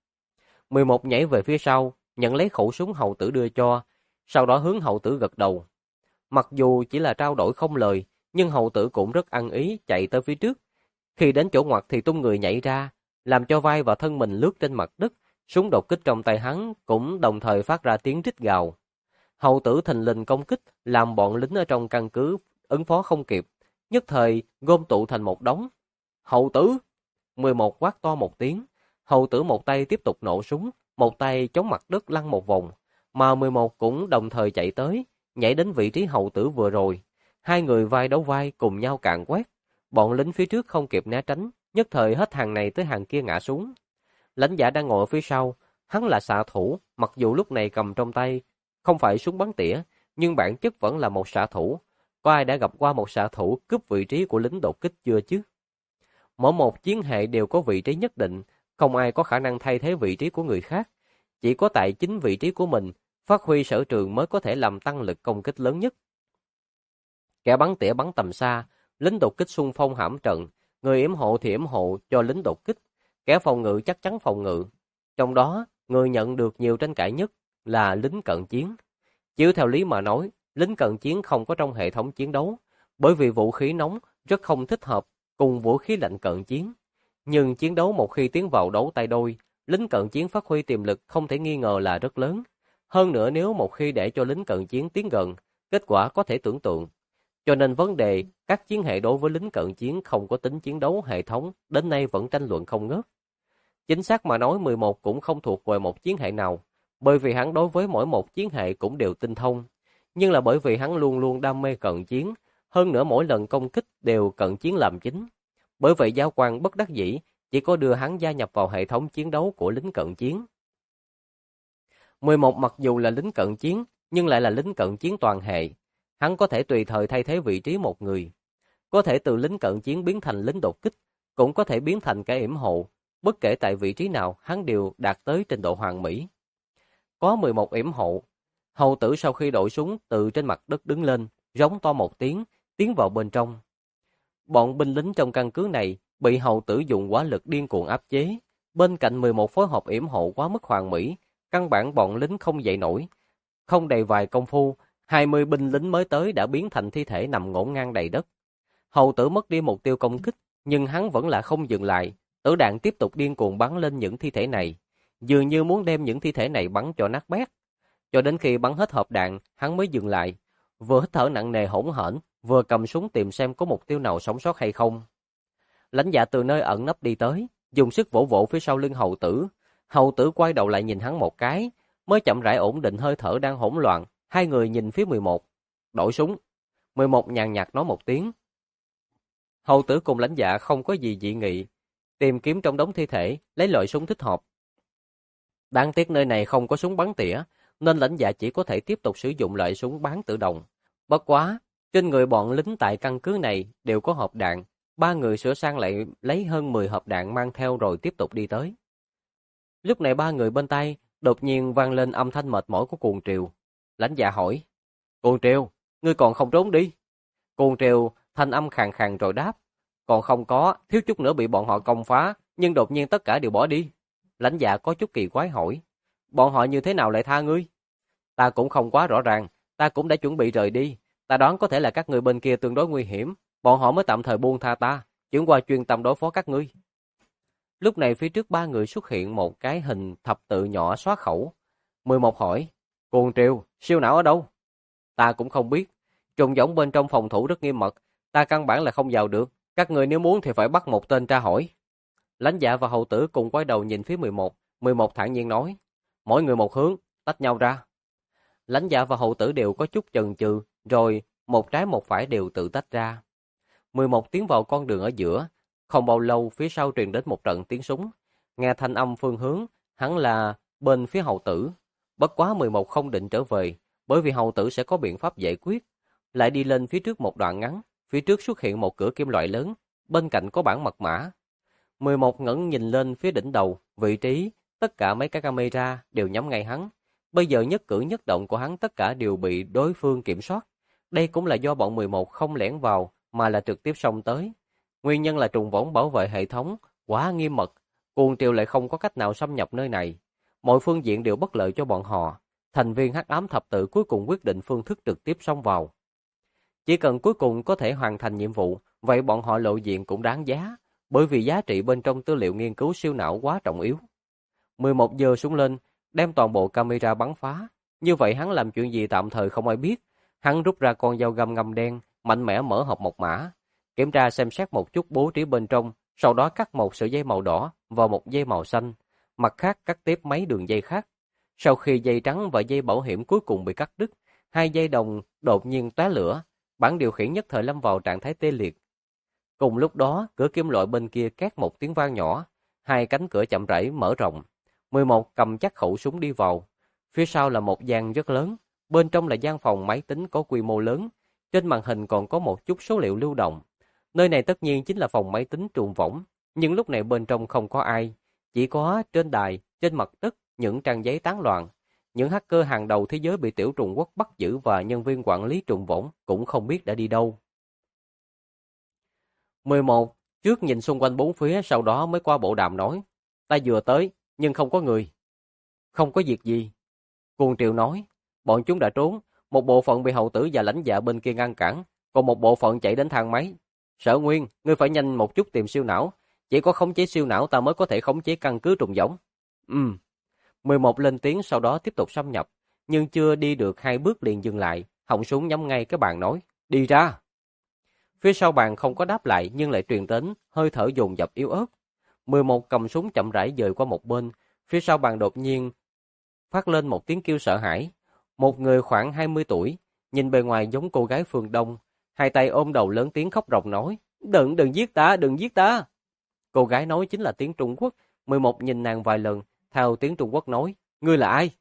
11 nhảy về phía sau, nhận lấy khẩu súng hầu tử đưa cho, sau đó hướng hầu tử gật đầu. Mặc dù chỉ là trao đổi không lời, nhưng hầu tử cũng rất ăn ý chạy tới phía trước. Khi đến chỗ ngoặt thì tung người nhảy ra, làm cho vai và thân mình lướt trên mặt đất, súng đột kích trong tay hắn cũng đồng thời phát ra tiếng rít gào. Hầu tử thình lình công kích, làm bọn lính ở trong căn cứ ứng phó không kịp, nhất thời gom tụ thành một đống. Hầu tử! 11 quát to một tiếng, hầu tử một tay tiếp tục nổ súng, một tay chống mặt đất lăn một vòng, mà 11 cũng đồng thời chạy tới, nhảy đến vị trí hầu tử vừa rồi. Hai người vai đấu vai cùng nhau càn quét, bọn lính phía trước không kịp né tránh, nhất thời hết hàng này tới hàng kia ngã xuống. Lãnh Dạ đang ngồi ở phía sau, hắn là xạ thủ, mặc dù lúc này cầm trong tay không phải súng bắn tỉa, nhưng bản chất vẫn là một xạ thủ. Có ai đã gặp qua một xạ thủ cướp vị trí của lính đột kích chưa chứ? Mỗi một chiến hệ đều có vị trí nhất định, không ai có khả năng thay thế vị trí của người khác. Chỉ có tại chính vị trí của mình, phát huy sở trường mới có thể làm tăng lực công kích lớn nhất. Kẻ bắn tỉa bắn tầm xa, lính đột kích xung phong hãm trận, người yểm hộ thì yểm hộ cho lính đột kích, kẻ phòng ngự chắc chắn phòng ngự. Trong đó, người nhận được nhiều tranh cãi nhất là lính cận chiến. Chiếu theo lý mà nói, lính cận chiến không có trong hệ thống chiến đấu, bởi vì vũ khí nóng rất không thích hợp cùng vũ khí lạnh cận chiến. Nhưng chiến đấu một khi tiến vào đấu tay đôi, lính cận chiến phát huy tiềm lực không thể nghi ngờ là rất lớn. Hơn nữa nếu một khi để cho lính cận chiến tiến gần, kết quả có thể tưởng tượng. Cho nên vấn đề các chiến hệ đối với lính cận chiến không có tính chiến đấu hệ thống đến nay vẫn tranh luận không ngớt. Chính xác mà nói 11 cũng không thuộc về một chiến hệ nào, bởi vì hắn đối với mỗi một chiến hệ cũng đều tinh thông. Nhưng là bởi vì hắn luôn luôn đam mê cận chiến, hơn nữa mỗi lần công kích đều cận chiến làm chính. Bởi vậy giáo quan bất đắc dĩ chỉ có đưa hắn gia nhập vào hệ thống chiến đấu của lính cận chiến. 11 mặc dù là lính cận chiến, nhưng lại là lính cận chiến toàn hệ. Hắn có thể tùy thời thay thế vị trí một người. Có thể từ lính cận chiến biến thành lính đột kích, cũng có thể biến thành kẻ yểm hộ. Bất kể tại vị trí nào, hắn đều đạt tới trình độ hoàn mỹ. Có 11 yểm hộ. Hầu tử sau khi đội súng từ trên mặt đất đứng lên, rống to một tiếng, tiến vào bên trong. Bọn binh lính trong căn cứ này bị hầu tử dùng quá lực điên cuồng áp chế. Bên cạnh 11 phối hợp yểm hộ quá mức hoàn mỹ, căn bản bọn lính không dậy nổi. Không đầy vài công phu, 20 binh lính mới tới đã biến thành thi thể nằm ngổn ngang đầy đất. Hầu tử mất đi mục tiêu công kích, nhưng hắn vẫn là không dừng lại. Tử đạn tiếp tục điên cuồng bắn lên những thi thể này, dường như muốn đem những thi thể này bắn cho nát bét. Cho đến khi bắn hết hộp đạn, hắn mới dừng lại, vừa hít thở nặng nề hỗn hển, vừa cầm súng tìm xem có mục tiêu nào sống sót hay không. Lãnh Dạ từ nơi ẩn nấp đi tới, dùng sức vỗ vỗ phía sau lưng hầu tử. Hầu tử quay đầu lại nhìn hắn một cái, mới chậm rãi ổn định hơi thở đang hỗn loạn. Hai người nhìn phía 11. Đổi súng. 11 nhàn nhạt nói một tiếng. Hầu tử cùng Lãnh Dạ không có gì dị nghị, tìm kiếm trong đống thi thể, lấy loại súng thích hợp. Đáng tiếc nơi này không có súng bắn tỉa, nên Lãnh Dạ chỉ có thể tiếp tục sử dụng loại súng bán tự động. Bất quá, trên người bọn lính tại căn cứ này đều có hộp đạn, ba người sửa sang lại lấy hơn 10 hộp đạn mang theo rồi tiếp tục đi tới. Lúc này ba người bên tay đột nhiên vang lên âm thanh mệt mỏi của Cuồng Triều. Lãnh Dạ hỏi: "Cuồng Triều, ngươi còn không trốn đi?" Cuồng Triều thanh âm khàn khàn rồi đáp: "Còn không có, thiếu chút nữa bị bọn họ công phá, nhưng đột nhiên tất cả đều bỏ đi." Lãnh Dạ có chút kỳ quái hỏi: "Bọn họ như thế nào lại tha ngươi?" "Ta cũng không quá rõ ràng, ta cũng đã chuẩn bị rời đi. Ta đoán có thể là các ngươi bên kia tương đối nguy hiểm, bọn họ mới tạm thời buông tha ta, chuyển qua chuyên tâm đối phó các ngươi." Lúc này phía trước ba người xuất hiện một cái hình thập tự nhỏ xóa khẩu. 11 hỏi: "Cuồng Triều, siêu não ở đâu?" "Ta cũng không biết. Trùng giống bên trong phòng thủ rất nghiêm mật, ta căn bản là không vào được. Các người nếu muốn thì phải bắt một tên tra hỏi." Lãnh Dạ và hầu tử cùng quay đầu nhìn phía 11. 11 thản nhiên nói: "Mỗi người một hướng, tách nhau ra." Lãnh Dạ và hầu tử đều có chút chần chừ, rồi một trái một phải đều tự tách ra. 11 tiến vào con đường ở giữa, không bao lâu phía sau truyền đến một trận tiếng súng. Nghe thanh âm phương hướng, hắn là bên phía hầu tử. Bất quá 11 không định trở về, bởi vì hầu tử sẽ có biện pháp giải quyết. Lại đi lên phía trước một đoạn ngắn, phía trước xuất hiện một cửa kim loại lớn, bên cạnh có bảng mật mã. 11 ngẩng nhìn lên phía đỉnh đầu, vị trí, tất cả mấy cái camera đều nhắm ngay hắn. Bây giờ nhất cử nhất động của hắn tất cả đều bị đối phương kiểm soát. Đây cũng là do bọn 11 không lẻn vào, mà là trực tiếp xông tới. Nguyên nhân là trùng võng bảo vệ hệ thống quá nghiêm mật, Cuồng Triều lại không có cách nào xâm nhập nơi này. Mọi phương diện đều bất lợi cho bọn họ. Thành viên Hắc Ám Thập Tự cuối cùng quyết định phương thức trực tiếp xông vào. Chỉ cần cuối cùng có thể hoàn thành nhiệm vụ, vậy bọn họ lộ diện cũng đáng giá, bởi vì giá trị bên trong tư liệu nghiên cứu siêu não quá trọng yếu. 11 giờ xuống lên, đem toàn bộ camera bắn phá. Như vậy hắn làm chuyện gì tạm thời không ai biết. Hắn rút ra con dao găm ngăm đen, mạnh mẽ mở hộp mật mã, kiểm tra xem xét một chút bố trí bên trong, sau đó cắt một sợi dây màu đỏ vào một dây màu xanh, mặt khác cắt tiếp mấy đường dây khác. Sau khi dây trắng và dây bảo hiểm cuối cùng bị cắt đứt, hai dây đồng đột nhiên tóe lửa, bảng điều khiển nhất thời lâm vào trạng thái tê liệt. Cùng lúc đó, cửa kim loại bên kia két một tiếng vang nhỏ, hai cánh cửa chậm rãi mở rộng. 11 cầm chắc khẩu súng đi vào. Phía sau là một gian rất lớn, bên trong là gian phòng máy tính có quy mô lớn, trên màn hình còn có một chút số liệu lưu động. Nơi này tất nhiên chính là phòng máy tính trùng võng, nhưng lúc này bên trong không có ai, chỉ có trên đài, trên mặt đất những trang giấy tán loạn. Những hacker hàng đầu thế giới bị tiểu trùng quốc bắt giữ và nhân viên quản lý trùng võng cũng không biết đã đi đâu. 11. Trước nhìn xung quanh bốn phía, sau đó mới qua bộ đàm nói. Ta vừa tới, nhưng không có người. Không có việc gì. Cuồng Triều nói. Bọn chúng đã trốn. Một bộ phận bị hầu tử và lãnh dạ bên kia ngăn cản, còn một bộ phận chạy đến thang máy. Sở Nguyên, ngươi phải nhanh một chút tìm siêu não. Chỉ có khống chế siêu não ta mới có thể khống chế căn cứ trùng võng. 11 lên tiếng, sau đó tiếp tục xâm nhập, nhưng chưa đi được 2 bước liền dừng lại, họng súng nhắm ngay cái bàn nói, đi ra. Phía sau bàn không có đáp lại nhưng lại truyền đến hơi thở dồn dập yếu ớt. 11 cầm súng chậm rãi dời qua một bên, phía sau bàn đột nhiên phát lên một tiếng kêu sợ hãi. Một người khoảng 20 tuổi, nhìn bề ngoài giống cô gái phương Đông, hai tay ôm đầu lớn tiếng khóc ròng nói, đừng giết ta, đừng giết ta. Cô gái nói chính là tiếng Trung Quốc. 11 nhìn nàng vài lần, theo tiếng Trung Quốc nói, ngươi là ai?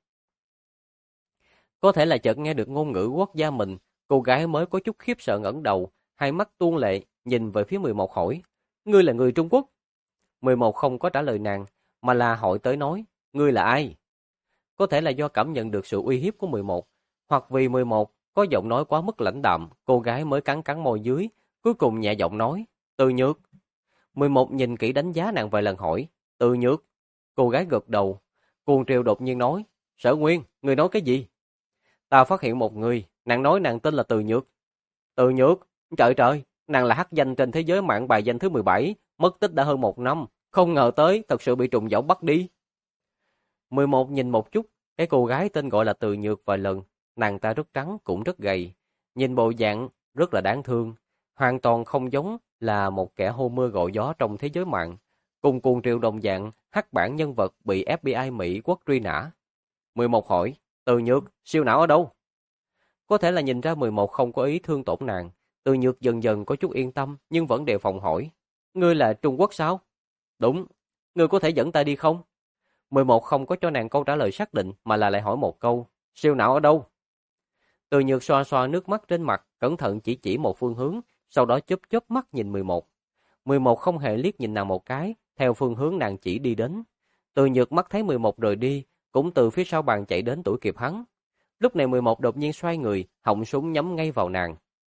Có thể là chợt nghe được ngôn ngữ quốc gia mình, cô gái mới có chút khiếp sợ ngẩng đầu, hai mắt tuôn lệ, nhìn về phía 11 hỏi, ngươi là người Trung Quốc? 11 không có trả lời nàng, mà là hỏi tới nói, ngươi là ai? Có thể là do cảm nhận được sự uy hiếp của 11, hoặc vì 11 có giọng nói quá mức lãnh đạm, cô gái mới cắn cắn môi dưới, cuối cùng nhẹ giọng nói, Từ Nhược. 11 nhìn kỹ đánh giá nàng vài lần hỏi, Từ Nhược. Cô gái gật đầu. Cuồng Triều đột nhiên nói, Sở Nguyên, người nói cái gì? Ta phát hiện một người, nàng nói nàng tên là Từ Nhược. Từ Nhược? Trời trời, nàng là hắc danh trên thế giới mạng bài danh thứ 17, mất tích đã hơn 1 năm, không ngờ tới thật sự bị trùng võng bắt đi. 11 nhìn một chút, cái cô gái tên gọi là Từ Nhược vài lần, nàng ta rất trắng cũng rất gầy, nhìn bộ dạng rất là đáng thương, hoàn toàn không giống là một kẻ hô mưa gọi gió trong thế giới mạng. Cùng Cuồng Triều đồng dạng, hắc bản nhân vật bị FBI Mỹ quốc truy nã. 11 hỏi, Từ Nhược, siêu não ở đâu? Có thể là nhìn ra 11 không có ý thương tổn nàng, Từ Nhược dần dần có chút yên tâm nhưng vẫn đề phòng hỏi, ngươi là Trung Quốc sao? Đúng, ngươi có thể dẫn ta đi không? 11 không có cho nàng câu trả lời xác định mà là lại hỏi một câu, siêu não ở đâu? Từ Nhược xoa xoa nước mắt trên mặt, cẩn thận chỉ một phương hướng, sau đó chớp chớp mắt nhìn 11. 11 không hề liếc nhìn nàng một cái, theo phương hướng nàng chỉ đi đến. Từ Nhược mắt thấy 11 rời đi, cũng từ phía sau bàn chạy đến đuổi kịp hắn. Lúc này 11 đột nhiên xoay người, họng súng nhắm ngay vào nàng.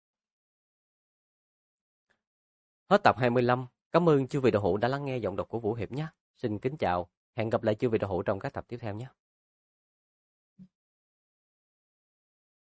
Hết tập 25. Cảm ơn chư vị đạo hữu đã lắng nghe giọng đọc của Vũ Hiệp nhé. Xin kính chào, hẹn gặp lại chư vị đạo hữu trong các tập tiếp theo nhé.